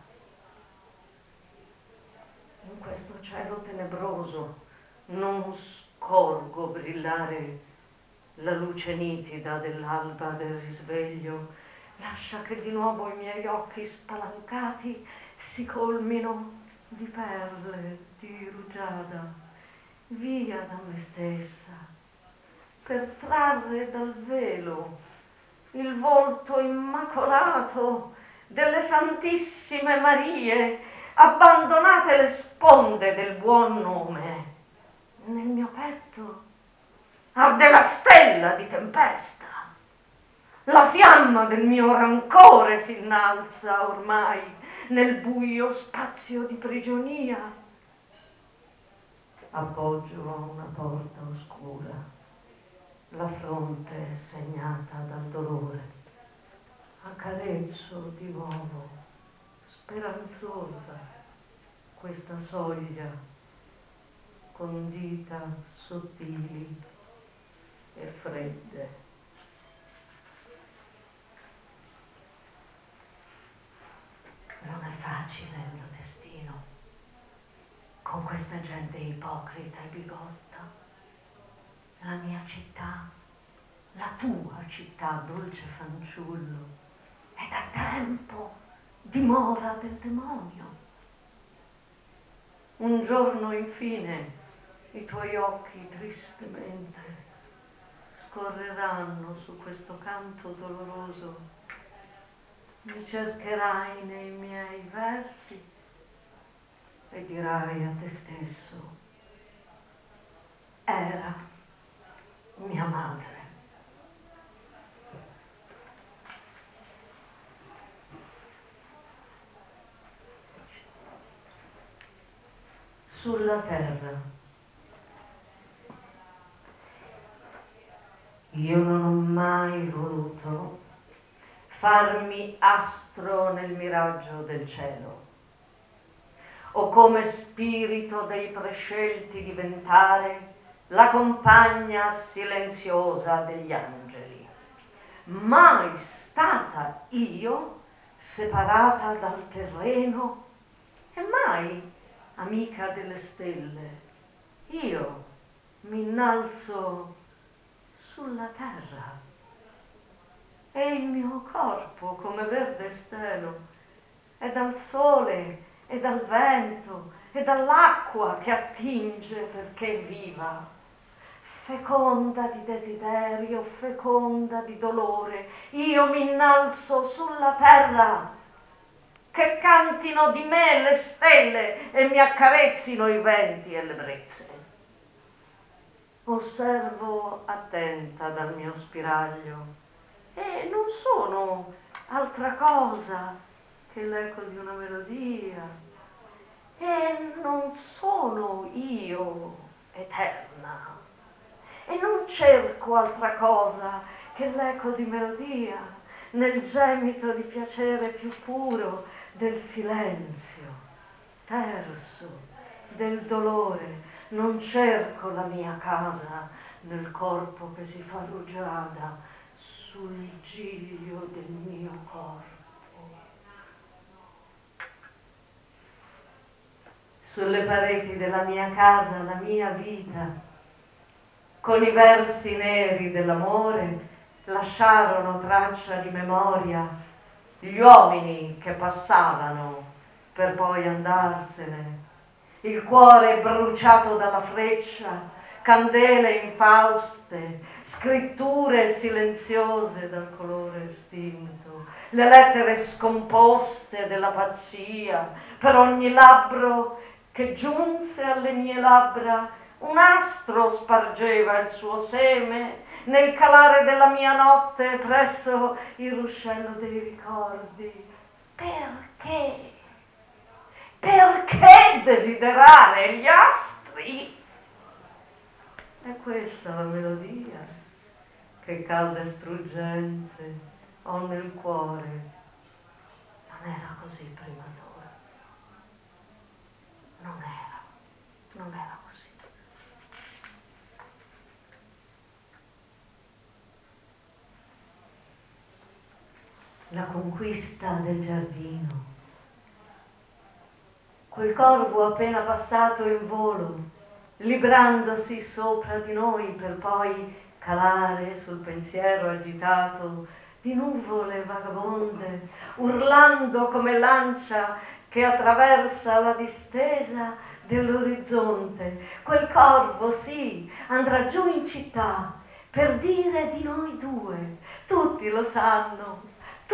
B: In questo cielo tenebroso non scorgo brillare la luce nitida dell'alba del risveglio. Lascia che di nuovo i miei occhi spalancati si colmino di perle di rugiada, via da me stessa, per trarre dal velo il volto immacolato delle Santissime Marie, abbandonate le sponde del buon nome. Nel mio petto arde la stella di tempesta. La fiamma del mio rancore si innalza ormai nel buio spazio di prigionia. Appoggio a una porta oscura, la fronte segnata dal dolore. Accarezzo di nuovo, speranzosa, questa soglia con dita sottili e fredde. Non è facile il mio destino, con questa gente ipocrita e bigotta. La mia città, la tua città, dolce fanciullo, è da tempo dimora del demonio. Un giorno, infine, i tuoi occhi tristemente scorreranno su questo canto doloroso. Mi cercherai nei miei versi e dirai a te stesso: era mia madre. Sulla terra. Io non ho mai voluto farmi astro nel miraggio del cielo, o come spirito dei prescelti diventare la compagna silenziosa degli angeli. Mai stata io separata dal terreno e mai amica delle stelle. Io mi innalzo sulla terra e il mio corpo come verde stelo è dal sole e dal vento e dall'acqua che attinge perché è viva, feconda di desiderio, feconda di dolore. Io mi innalzo sulla terra, che cantino di me le stelle e mi accarezzino i venti e le brezze. Osservo attenta dal mio spiraglio e non sono altra cosa che l'eco di una melodia, e non sono io eterna, e non cerco altra cosa che l'eco di melodia nel gemito di piacere più puro del silenzio terso, del dolore. Non cerco la mia casa nel corpo che si fa rugiada sul giglio del mio corpo. Sulle pareti della mia casa la mia vita, con i versi neri dell'amore, lasciarono traccia di memoria gli uomini che passavano per poi andarsene, il cuore bruciato dalla freccia, candele infauste, scritture silenziose dal colore estinto, le lettere scomposte della pazzia, per ogni labbro che giunse alle mie labbra un astro spargeva il suo seme nel calare della mia notte presso il ruscello dei ricordi. Perché? Perché desiderare gli astri? È questa la melodia che calda e struggente ho nel cuore. Non era così prima d'ora. Non era così. La conquista del giardino. Quel corvo appena passato in volo, librandosi sopra di noi per poi calare sul pensiero agitato di nuvole vagabonde, urlando come lancia che attraversa la distesa dell'orizzonte. Quel corvo, sì, andrà giù in città per dire di noi due. Tutti lo sanno,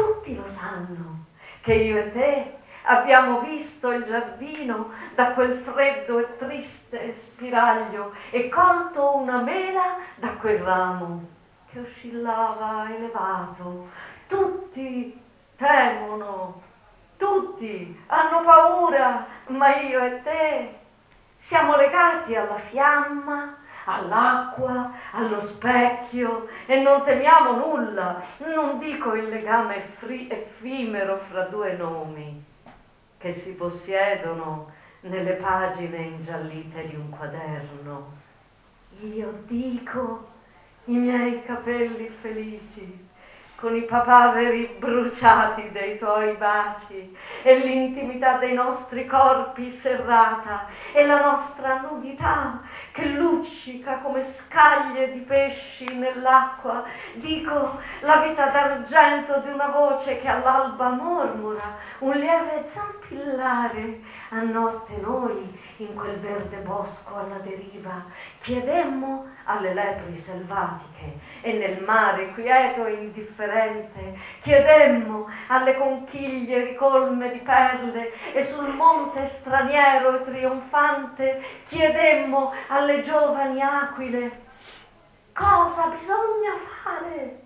B: che io e te abbiamo visto il giardino da quel freddo e triste spiraglio e colto una mela da quel ramo che oscillava elevato. Tutti temono, tutti hanno paura, ma io e te siamo legati alla fiamma, all'acqua, allo specchio e non temiamo nulla. Non dico il legame effimero fra due nomi che si possiedono nelle pagine ingiallite di un quaderno. Io dico i miei capelli felici con i papaveri bruciati dei tuoi baci e l'intimità dei nostri corpi serrata e la nostra nudità che luccica come scaglie di pesci nell'acqua. Dico la vita d'argento di una voce che all'alba mormora, un lieve zampillare. A notte noi in quel verde bosco alla deriva chiedemmo alle lepri selvatiche e nel mare quieto e indifferente chiedemmo alle conchiglie ricolme di perle e sul monte straniero e trionfante chiedemmo alle giovani aquile cosa bisogna fare.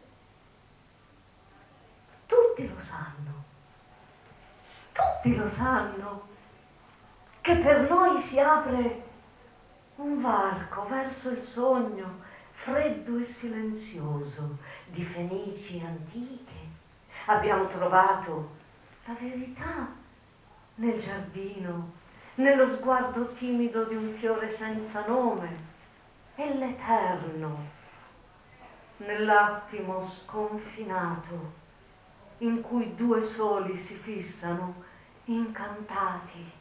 B: Tutti lo sanno che per noi si apre un varco verso il sogno, freddo e silenzioso, di fenici antiche. Abbiamo trovato la verità nel giardino, nello sguardo timido di un fiore senza nome, e l'eterno nell'attimo sconfinato in cui due soli si fissano incantati.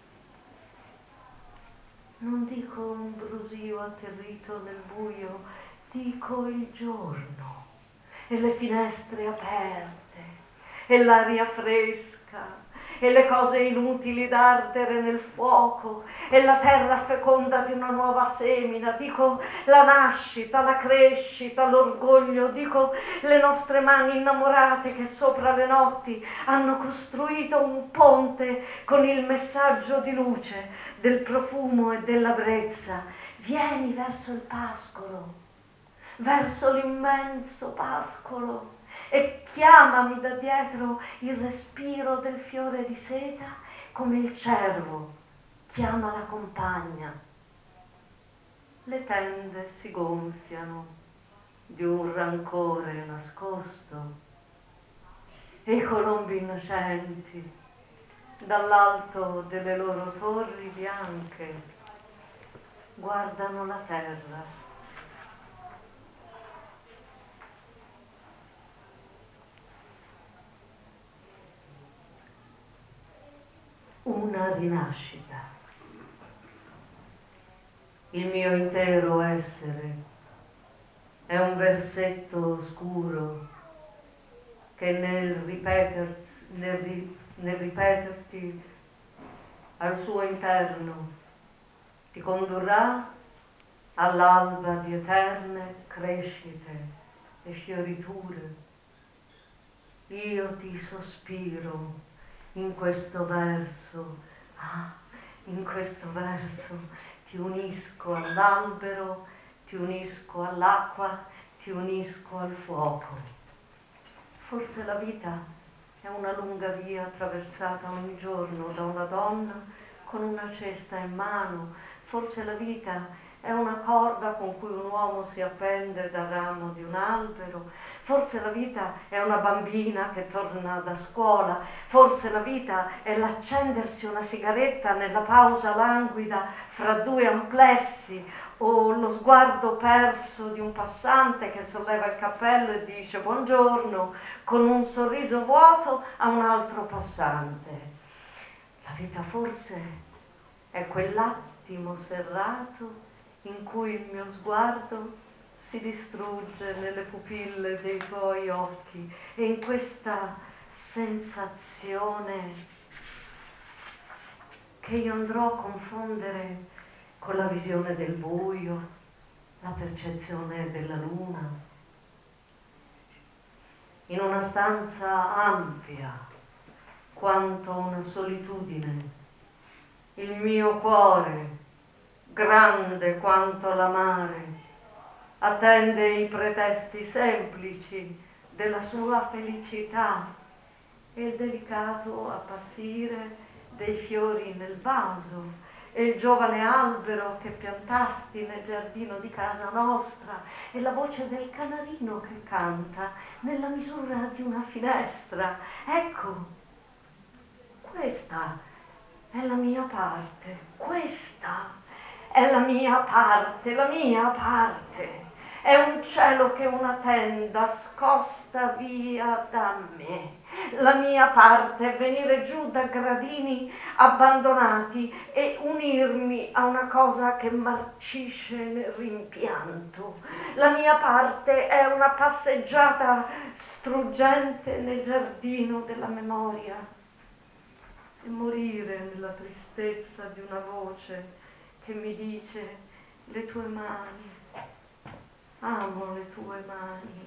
B: Non dico un brusio atterrito nel buio, dico il giorno e le finestre aperte e l'aria fresca e le cose inutili d'ardere nel fuoco, e la terra feconda di una nuova semina, dico la nascita, la crescita, l'orgoglio, dico le nostre mani innamorate che sopra le notti hanno costruito un ponte con il messaggio di luce del profumo e della brezza. Vieni verso il pascolo, verso l'immenso pascolo, e chiamami da dietro il respiro del fiore di seta, come il cervo chiama la compagna. Le tende si gonfiano di un rancore nascosto e i colombi innocenti dall'alto delle loro torri bianche guardano la terra. Una rinascita. Il mio intero essere è un versetto oscuro che nel ripeterti al suo interno ti condurrà all'alba di eterne crescite e fioriture. Io ti sospiro in questo verso, in questo verso ti unisco all'albero, ti unisco all'acqua, ti unisco al fuoco. Forse la vita è una lunga via attraversata ogni giorno da una donna con una cesta in mano. Forse la vita è una corda con cui un uomo si appende dal ramo di un albero. Forse la vita è una bambina che torna da scuola. Forse la vita è l'accendersi una sigaretta nella pausa languida fra due amplessi, o lo sguardo perso di un passante che solleva il cappello e dice buongiorno con un sorriso vuoto a un altro passante. La vita forse è quell'attimo serrato in cui il mio sguardo si distrugge nelle pupille dei tuoi occhi, e in questa sensazione che io andrò a confondere con la visione del buio, la percezione della luna. In una stanza ampia quanto una solitudine, il mio cuore, grande quanto la mare, attende i pretesti semplici della sua felicità e il delicato appassire dei fiori nel vaso e il giovane albero che piantasti nel giardino di casa nostra e la voce del canarino che canta nella misura di una finestra. Ecco, questa è la mia parte, questa è la mia parte, la mia parte. È un cielo che una tenda scosta via da me. La mia parte è venire giù da gradini abbandonati e unirmi a una cosa che marcisce nel rimpianto. La mia parte è una passeggiata struggente nel giardino della memoria e morire nella tristezza di una voce che mi dice le tue mani, amo le tue mani.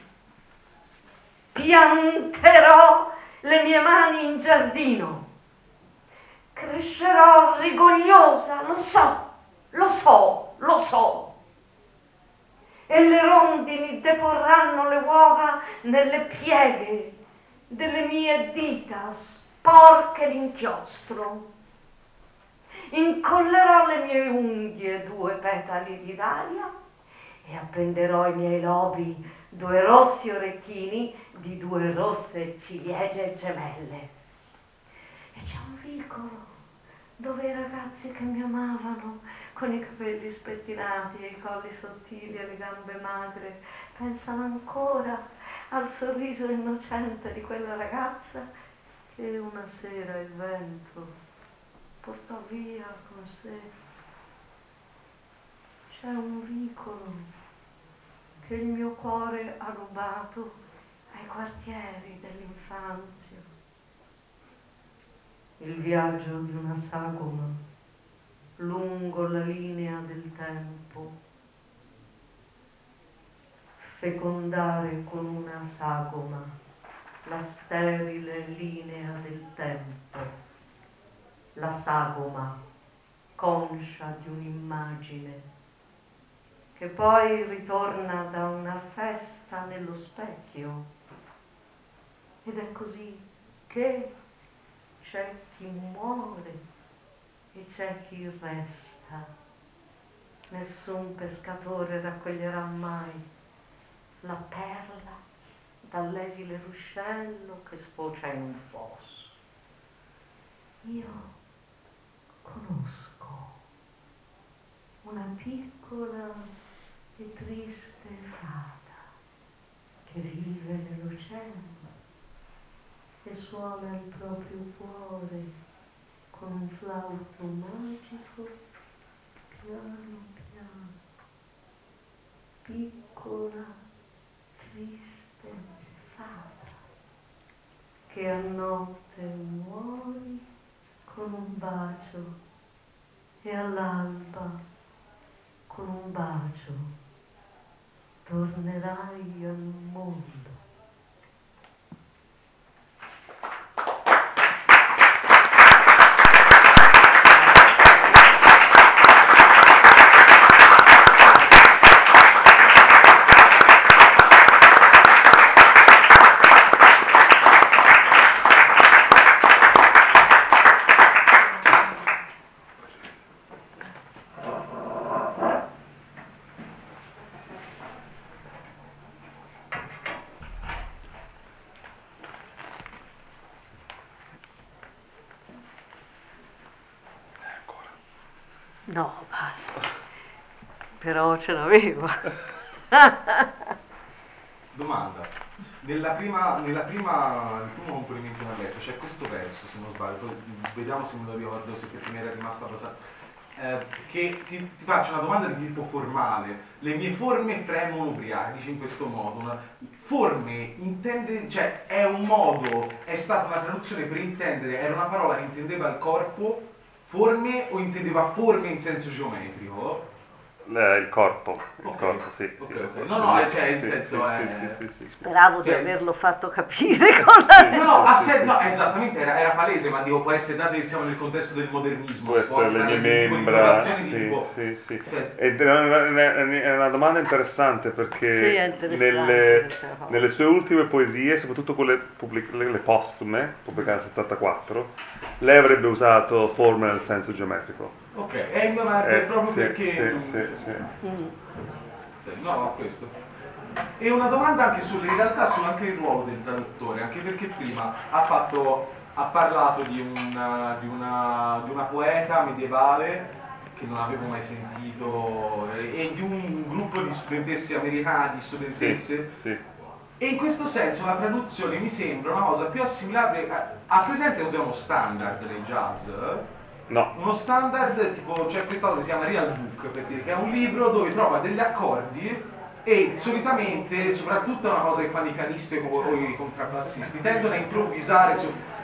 B: Pianterò le mie mani in giardino, crescerò rigogliosa, lo so, lo so, lo so, e le rondini deporranno le uova nelle pieghe delle mie dita sporche d'inchiostro. Incollerò le mie unghie 2 petali di dalia e appenderò ai miei lobi 2 rossi orecchini di 2 rosse ciliegie gemelle. E c'è un vicolo dove i ragazzi che mi amavano, con i capelli spettinati e i colli sottili e le gambe magre, pensano ancora al sorriso innocente di quella ragazza che una sera il vento portò via con sé. C'è un vicolo che il mio cuore ha rubato ai quartieri dell'infanzia. il viaggio di una sagoma lungo la linea del tempo, fecondare con una sagoma la sterile linea del tempo, la sagoma conscia di un'immagine che poi ritorna da una festa nello specchio. Ed è così che c'è chi muore e c'è chi resta. Nessun pescatore raccoglierà mai la perla dall'esile ruscello che sfocia in un fosso. Io conosco una piccola e triste fata che vive nell'oceano e suona il proprio cuore con un flauto magico piano piano. Piccola, triste fata che a notte muori con un bacio e all'alba con un bacio tornerai al mondo. No, basta. Però ce l'avevo.
D: Domanda. Nel primo componimento che ho letto c'è questo verso, se non sbaglio, poi vediamo se me lo ricordo, se perché mi era rimasta abbastanza. Che ti faccio una domanda di tipo formale. Le mie forme fremono ubriache, dice in questo modo. Forme intende, cioè è un modo, è stata una traduzione per intendere, era una parola che intendeva il corpo, forme, o intendeva forme in senso geometrico?
F: Il corpo,
D: Ok,
F: sì.
D: ok. No, cioè in senso
F: sì.
B: Speravo di
D: Cioè,
B: averlo fatto capire con la...
D: No, esattamente, era palese, ma dico, può essere, dato che siamo nel contesto del modernismo,
F: Può
D: si può
F: essere
D: anche
F: le
D: dare
F: mie
D: un tipo di
F: membra,
D: innovazione di tipo...
F: sì.
D: Cioè,
F: Ed è una domanda interessante
B: Sì,
F: perché
B: è interessante questa cosa.
F: nelle sue ultime poesie, soprattutto quelle le postume, pubblicate nel 74, lei avrebbe usato forme nel senso geometrico.
D: ok, ma proprio perché...
F: Sì.
D: No, questo. E una domanda anche in realtà anche il ruolo del traduttore, anche perché prima ha parlato di una poeta medievale che non avevo mai sentito e di un gruppo di studentesse americane, studentesse.
F: Sì.
D: E in questo senso la traduzione mi sembra una cosa più assimilabile a presente cos'è uno standard nel jazz?
F: No.
D: Uno standard tipo, cioè questa cosa si chiama Real Book, per dire che è un libro dove trova degli accordi e solitamente, soprattutto è una cosa che fanno i pianisti o i contrabbassisti, tendono a improvvisare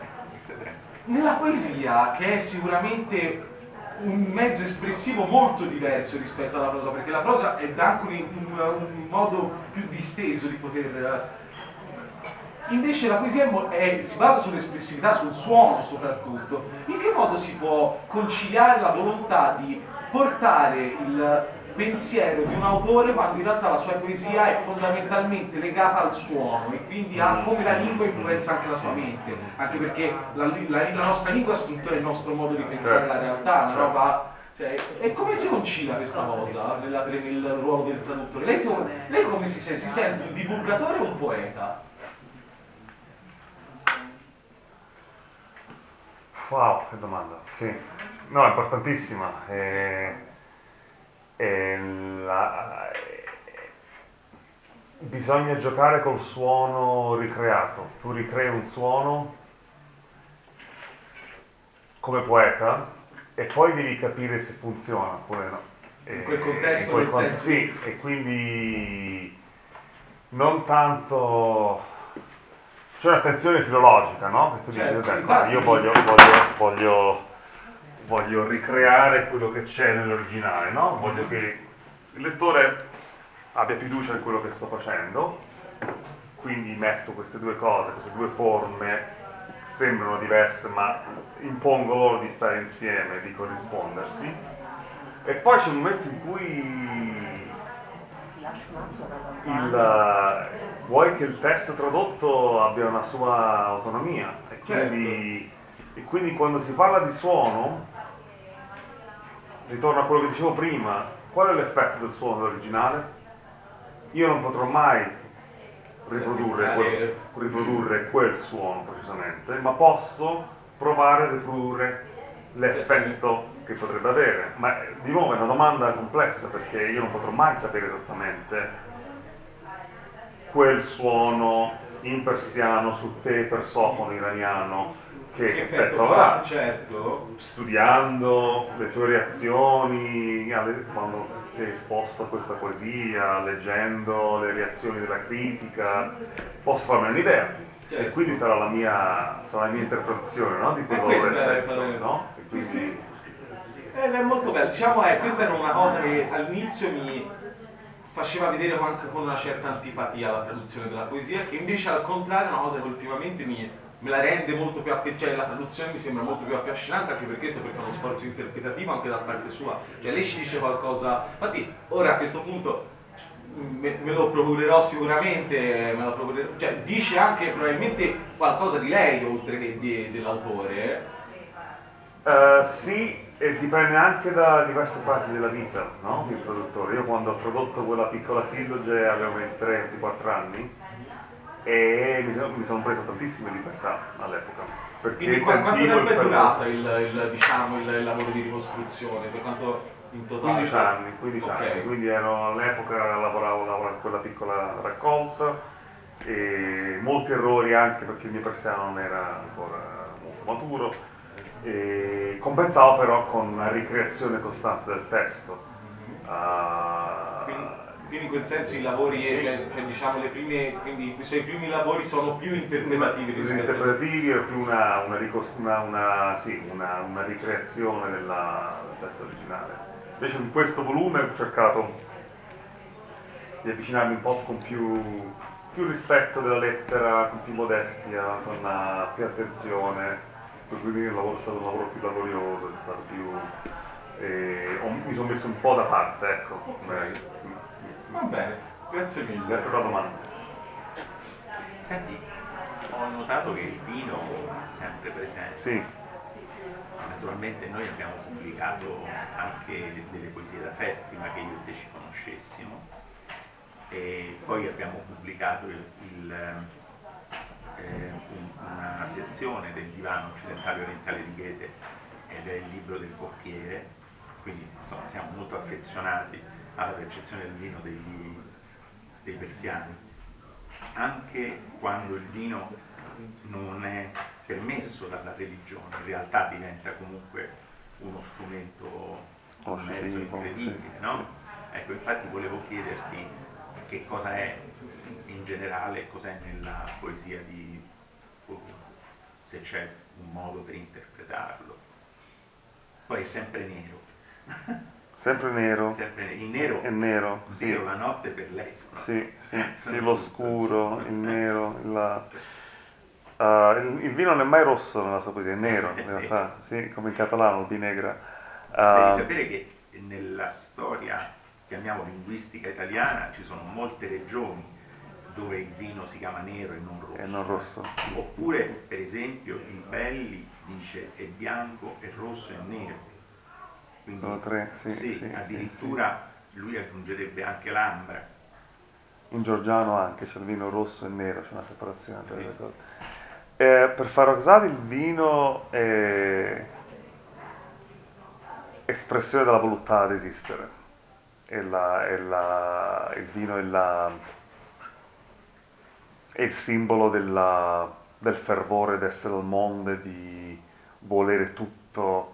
D: nella poesia, che è sicuramente un mezzo espressivo molto diverso rispetto alla prosa, perché la prosa è anche un modo più disteso di poter... Invece la poesia si basa sull'espressività, sul suono soprattutto. In che modo si può conciliare la volontà di portare il pensiero di un autore quando in realtà la sua poesia è fondamentalmente legata al suono e quindi a come la lingua influenza anche la sua mente, anche perché la nostra lingua struttura il nostro modo di pensare la realtà, una roba... Cioè, e come si concilia questa cosa nel ruolo del traduttore? Lei come si sente? Si sente un divulgatore o un poeta?
F: Wow, che domanda. Sì. No, è importantissima. Bisogna giocare col suono ricreato. Tu ricrei un suono come poeta e poi devi capire se funziona oppure no.
D: In quel contesto, nel senso...
F: Sì, e quindi non tanto c'è una tensione filologica, no? Che tu dici,
D: Certo,
F: ecco, io voglio ricreare quello che c'è nell'originale, no? Voglio che il lettore abbia fiducia in quello che sto facendo, quindi metto queste due cose, queste due forme, sembrano diverse ma impongo loro di stare insieme, di corrispondersi, e poi c'è un momento in cui vuoi che il testo tradotto abbia una sua autonomia e quindi quando si parla di suono, ritorno a quello che dicevo prima, qual è l'effetto del suono originale? Io non potrò mai riprodurre quel suono precisamente, ma posso provare a riprodurre l'effetto che potrebbe avere. Ma di nuovo è una domanda complessa, perché io non potrò mai sapere esattamente quel suono in persiano su te persofono iraniano che effetto avrà.
D: Certo.
F: Studiando le tue reazioni quando sei esposto a questa poesia, leggendo le reazioni della critica, posso farmi un'idea.
D: Certo.
F: E quindi sarà la mia interpretazione, no? Di quello effetto, no? E quindi...
D: È molto bello, diciamo, questa era una cosa che all'inizio mi faceva vedere anche con una certa antipatia la traduzione della poesia, che invece al contrario è una cosa che ultimamente me la rende molto più cioè la traduzione mi sembra molto più affascinante, anche per questo, perché è uno sforzo interpretativo anche da parte sua, cioè lei ci dice qualcosa, infatti ora a questo punto me lo procurerò sicuramente, cioè dice anche probabilmente qualcosa di lei oltre che dell'autore.
F: Sì, e dipende anche da diverse fasi della vita, no? Del traduttore. Io quando ho tradotto quella piccola silloge avevo 23-24 anni e mi sono preso tantissime libertà all'epoca.
D: Quindi quanto tempo è durata diciamo, il lavoro di ricostruzione? Per quanto in totale?
F: 15 anni, quindi all'epoca lavoravo in quella piccola raccolta e molti errori anche perché il mio persiano non era ancora molto maturo, e compensavo però con una ricreazione costante del testo.
D: Quindi in quel senso i lavori, cioè diciamo quindi i suoi primi lavori sono più interpretativi rispetto
F: interpretativi, è più una ricreazione del testo originale. Invece in questo volume ho cercato di avvicinarmi un po' con più rispetto della lettera, con più modestia, con più attenzione, quindi è stato un lavoro più laborioso, è stato mi sono messo un po' da parte, ecco.
D: Okay. Va bene, grazie mille.
F: Grazie per la domanda.
A: Senti, ho notato che il vino è sempre presente.
F: Sì.
A: Naturalmente noi abbiamo pubblicato anche delle poesie da fest prima che io e te ci conoscessimo, e poi abbiamo pubblicato una sezione del divano occidentale orientale di Goethe, ed è il libro del cocchiere, quindi insomma siamo molto affezionati alla percezione del vino dei persiani, anche quando il vino non è permesso dalla religione, in realtà diventa comunque uno strumento, un mezzo incredibile, no? Sì. Ecco, infatti volevo chiederti che cosa è in generale, cos'è nella poesia di Fulvio, se c'è un modo per interpretarlo. Poi è sempre nero.
F: Sempre nero.
A: Il nero.
F: È nero.
A: Sì.
F: Sì.
A: La notte per lei.
F: Sì, l'oscuro, il nero, il vino non è mai rosso nella sua poesia, è nero in realtà, sì, come in catalano, il vinegra.
A: Devi sapere che nella storia, chiamiamo linguistica italiana, ci sono molte regioni dove il vino si chiama nero e non rosso.
F: E non rosso.
A: Oppure, per esempio, il Belli dice è bianco, è rosso e nero. Quindi,
F: sono tre, sì,
A: addirittura lui aggiungerebbe anche l'ambra.
F: In georgiano anche c'è il vino rosso e nero, c'è una separazione tra le cose. Per Farrokhzad il vino è espressione della volontà ad esistere. Il vino è il simbolo del fervore d'essere al mondo, di volere tutto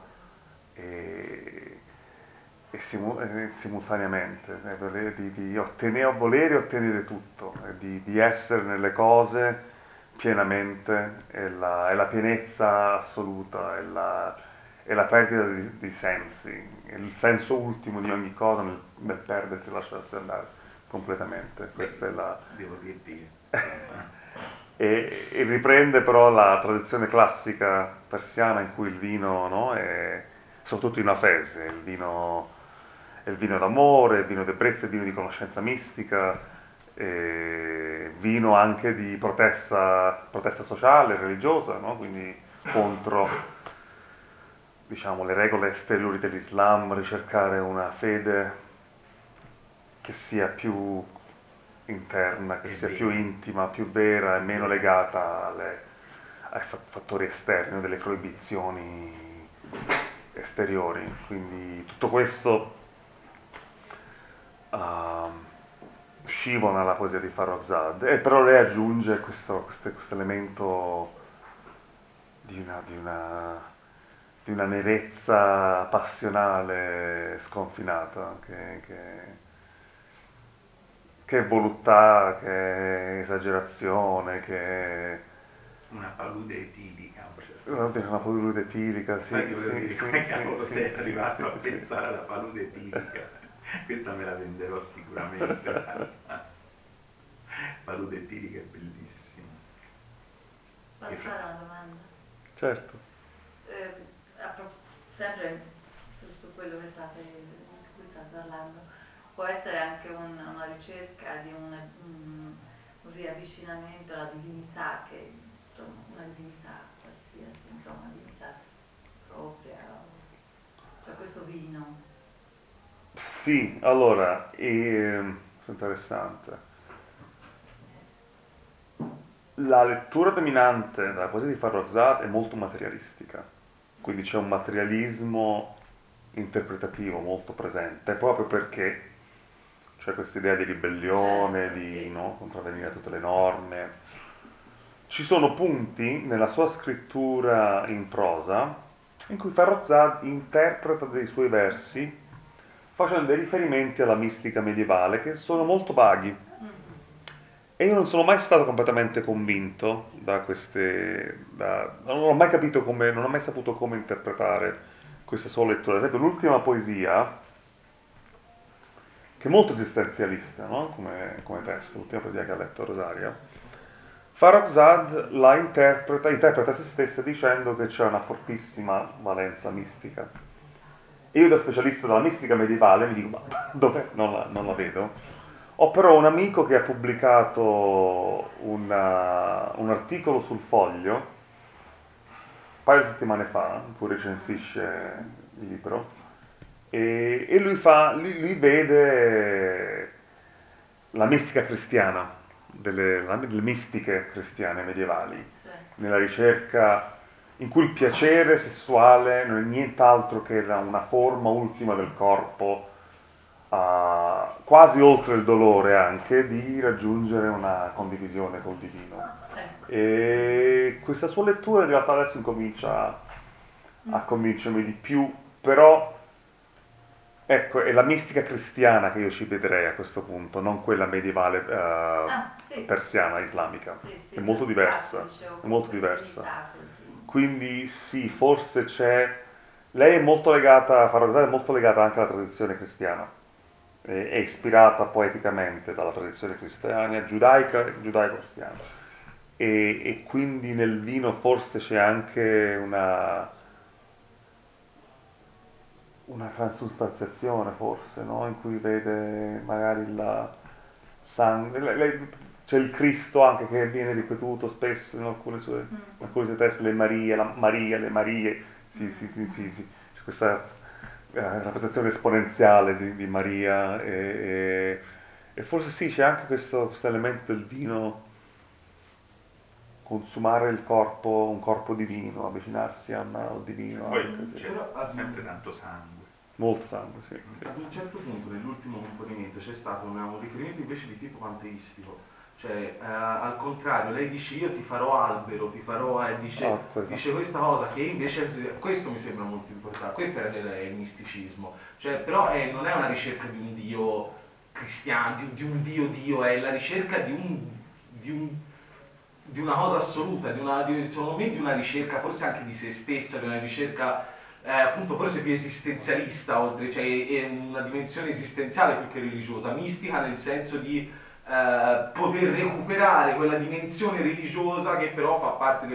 F: e simultaneamente, di volere e ottenere tutto, di essere nelle cose, pienamente, è la pienezza assoluta, è la perdita di sensi, è il senso ultimo di ogni cosa nel perdersi e lasciarsi andare completamente. Questa è la...
A: Devo dirti
F: e riprende però la tradizione classica persiana in cui il vino, no, è soprattutto in Afese, è il vino d'amore, il vino d'ebbrezza, il vino di conoscenza mistica, vino anche di protesta sociale, religiosa, no? Quindi contro, diciamo, le regole esteriori dell'Islam, ricercare una fede che sia più interna, che sia più intima, più vera e meno legata ai fattori esterni, delle proibizioni esteriori. Quindi tutto questo scivola nella poesia di Farrokhzad, e però lei aggiunge questo elemento di di una nerezza passionale sconfinata, che è voluttà, che è esagerazione, che è
A: una palude etilica a un certo
F: una
A: punto.
F: palude etilica, sì.
A: Infatti volevo dire, come cavolo sei
F: Sì,
A: arrivato a
F: sì.
A: pensare alla palude etilica? Questa me la venderò sicuramente. Palude etilica è bellissima.
B: Posso fare una domanda?
F: Certo.
B: Sempre su quello di cui state parlando, può essere anche una ricerca di un riavvicinamento alla divinità, che insomma una divinità qualsiasi, insomma una divinità propria, cioè questo vino.
F: Sì, allora, questo è interessante. La lettura dominante della poesia di Farrokhzad è molto materialistica, quindi c'è un materialismo interpretativo molto presente, proprio perché c'è questa idea di ribellione,
B: Certo,
F: di
B: sì.
F: no, contravvenire a tutte le norme. Ci sono punti nella sua scrittura in prosa in cui Farrokhzad interpreta dei suoi versi facendo dei riferimenti alla mistica medievale che sono molto vaghi. E io non sono mai stato completamente convinto da non ho mai capito come, non ho mai saputo come interpretare questa sua lettura. Ad esempio, l'ultima poesia, che è molto esistenzialista, no? Come testo, l'ultima poesia che ha letto Rosaria, Farrokhzad interpreta se stessa dicendo che c'è una fortissima valenza mistica. E io da specialista della mistica medievale mi dico, ma dov'è? Non la vedo. Ho però un amico che ha pubblicato un articolo sul Foglio un paio di settimane fa, in cui recensisce il libro, e lui vede la mistica cristiana, delle mistiche cristiane medievali,
B: Sì.
F: nella ricerca in cui il piacere sessuale non è nient'altro che una forma ultima del corpo, quasi oltre il dolore anche, di raggiungere una condivisione col divino. E questa sua lettura in realtà adesso incomincia a convincermi di più, però ecco, è la mistica cristiana che io ci vedrei a questo punto, non quella medievale
B: Sì.
F: persiana, islamica.
B: Sì,
F: È molto diversa,
B: dicevo,
F: è molto
B: con
F: diversa.
B: così.
F: Quindi sì, forse c'è... Lei è molto legata, Farrokhzad è molto legata anche alla tradizione cristiana, è ispirata poeticamente dalla tradizione cristiana, giudaico-cristiana. E quindi nel vino forse c'è anche una transustanziazione, forse, no? In cui vede magari il sangue. C'è il Cristo anche che viene ripetuto spesso in alcuni suoi testi, le Maria, le Marie, sì. C'è questa rappresentazione esponenziale di Maria e forse sì, c'è anche questo elemento del vino, consumare il corpo, un corpo divino, avvicinarsi al divino.
A: Poi
F: Anche, sì.
A: c'è sempre tanto sangue.
F: Molto sangue, sì.
D: Ad un certo punto, nell'ultimo componimento, c'è stato un riferimento invece di tipo panteistico, cioè al contrario, lei dice io ti farò albero, ti farò, dice questa cosa che invece, questo mi sembra molto importante, questo è il misticismo, cioè però non è una ricerca di un dio cristiano, di un dio, è la ricerca di un di una cosa assoluta, secondo me di una ricerca forse anche di se stessa, di una ricerca appunto forse più esistenzialista, oltre, cioè è una dimensione esistenziale più che religiosa, mistica nel senso di poter recuperare quella dimensione religiosa che però fa parte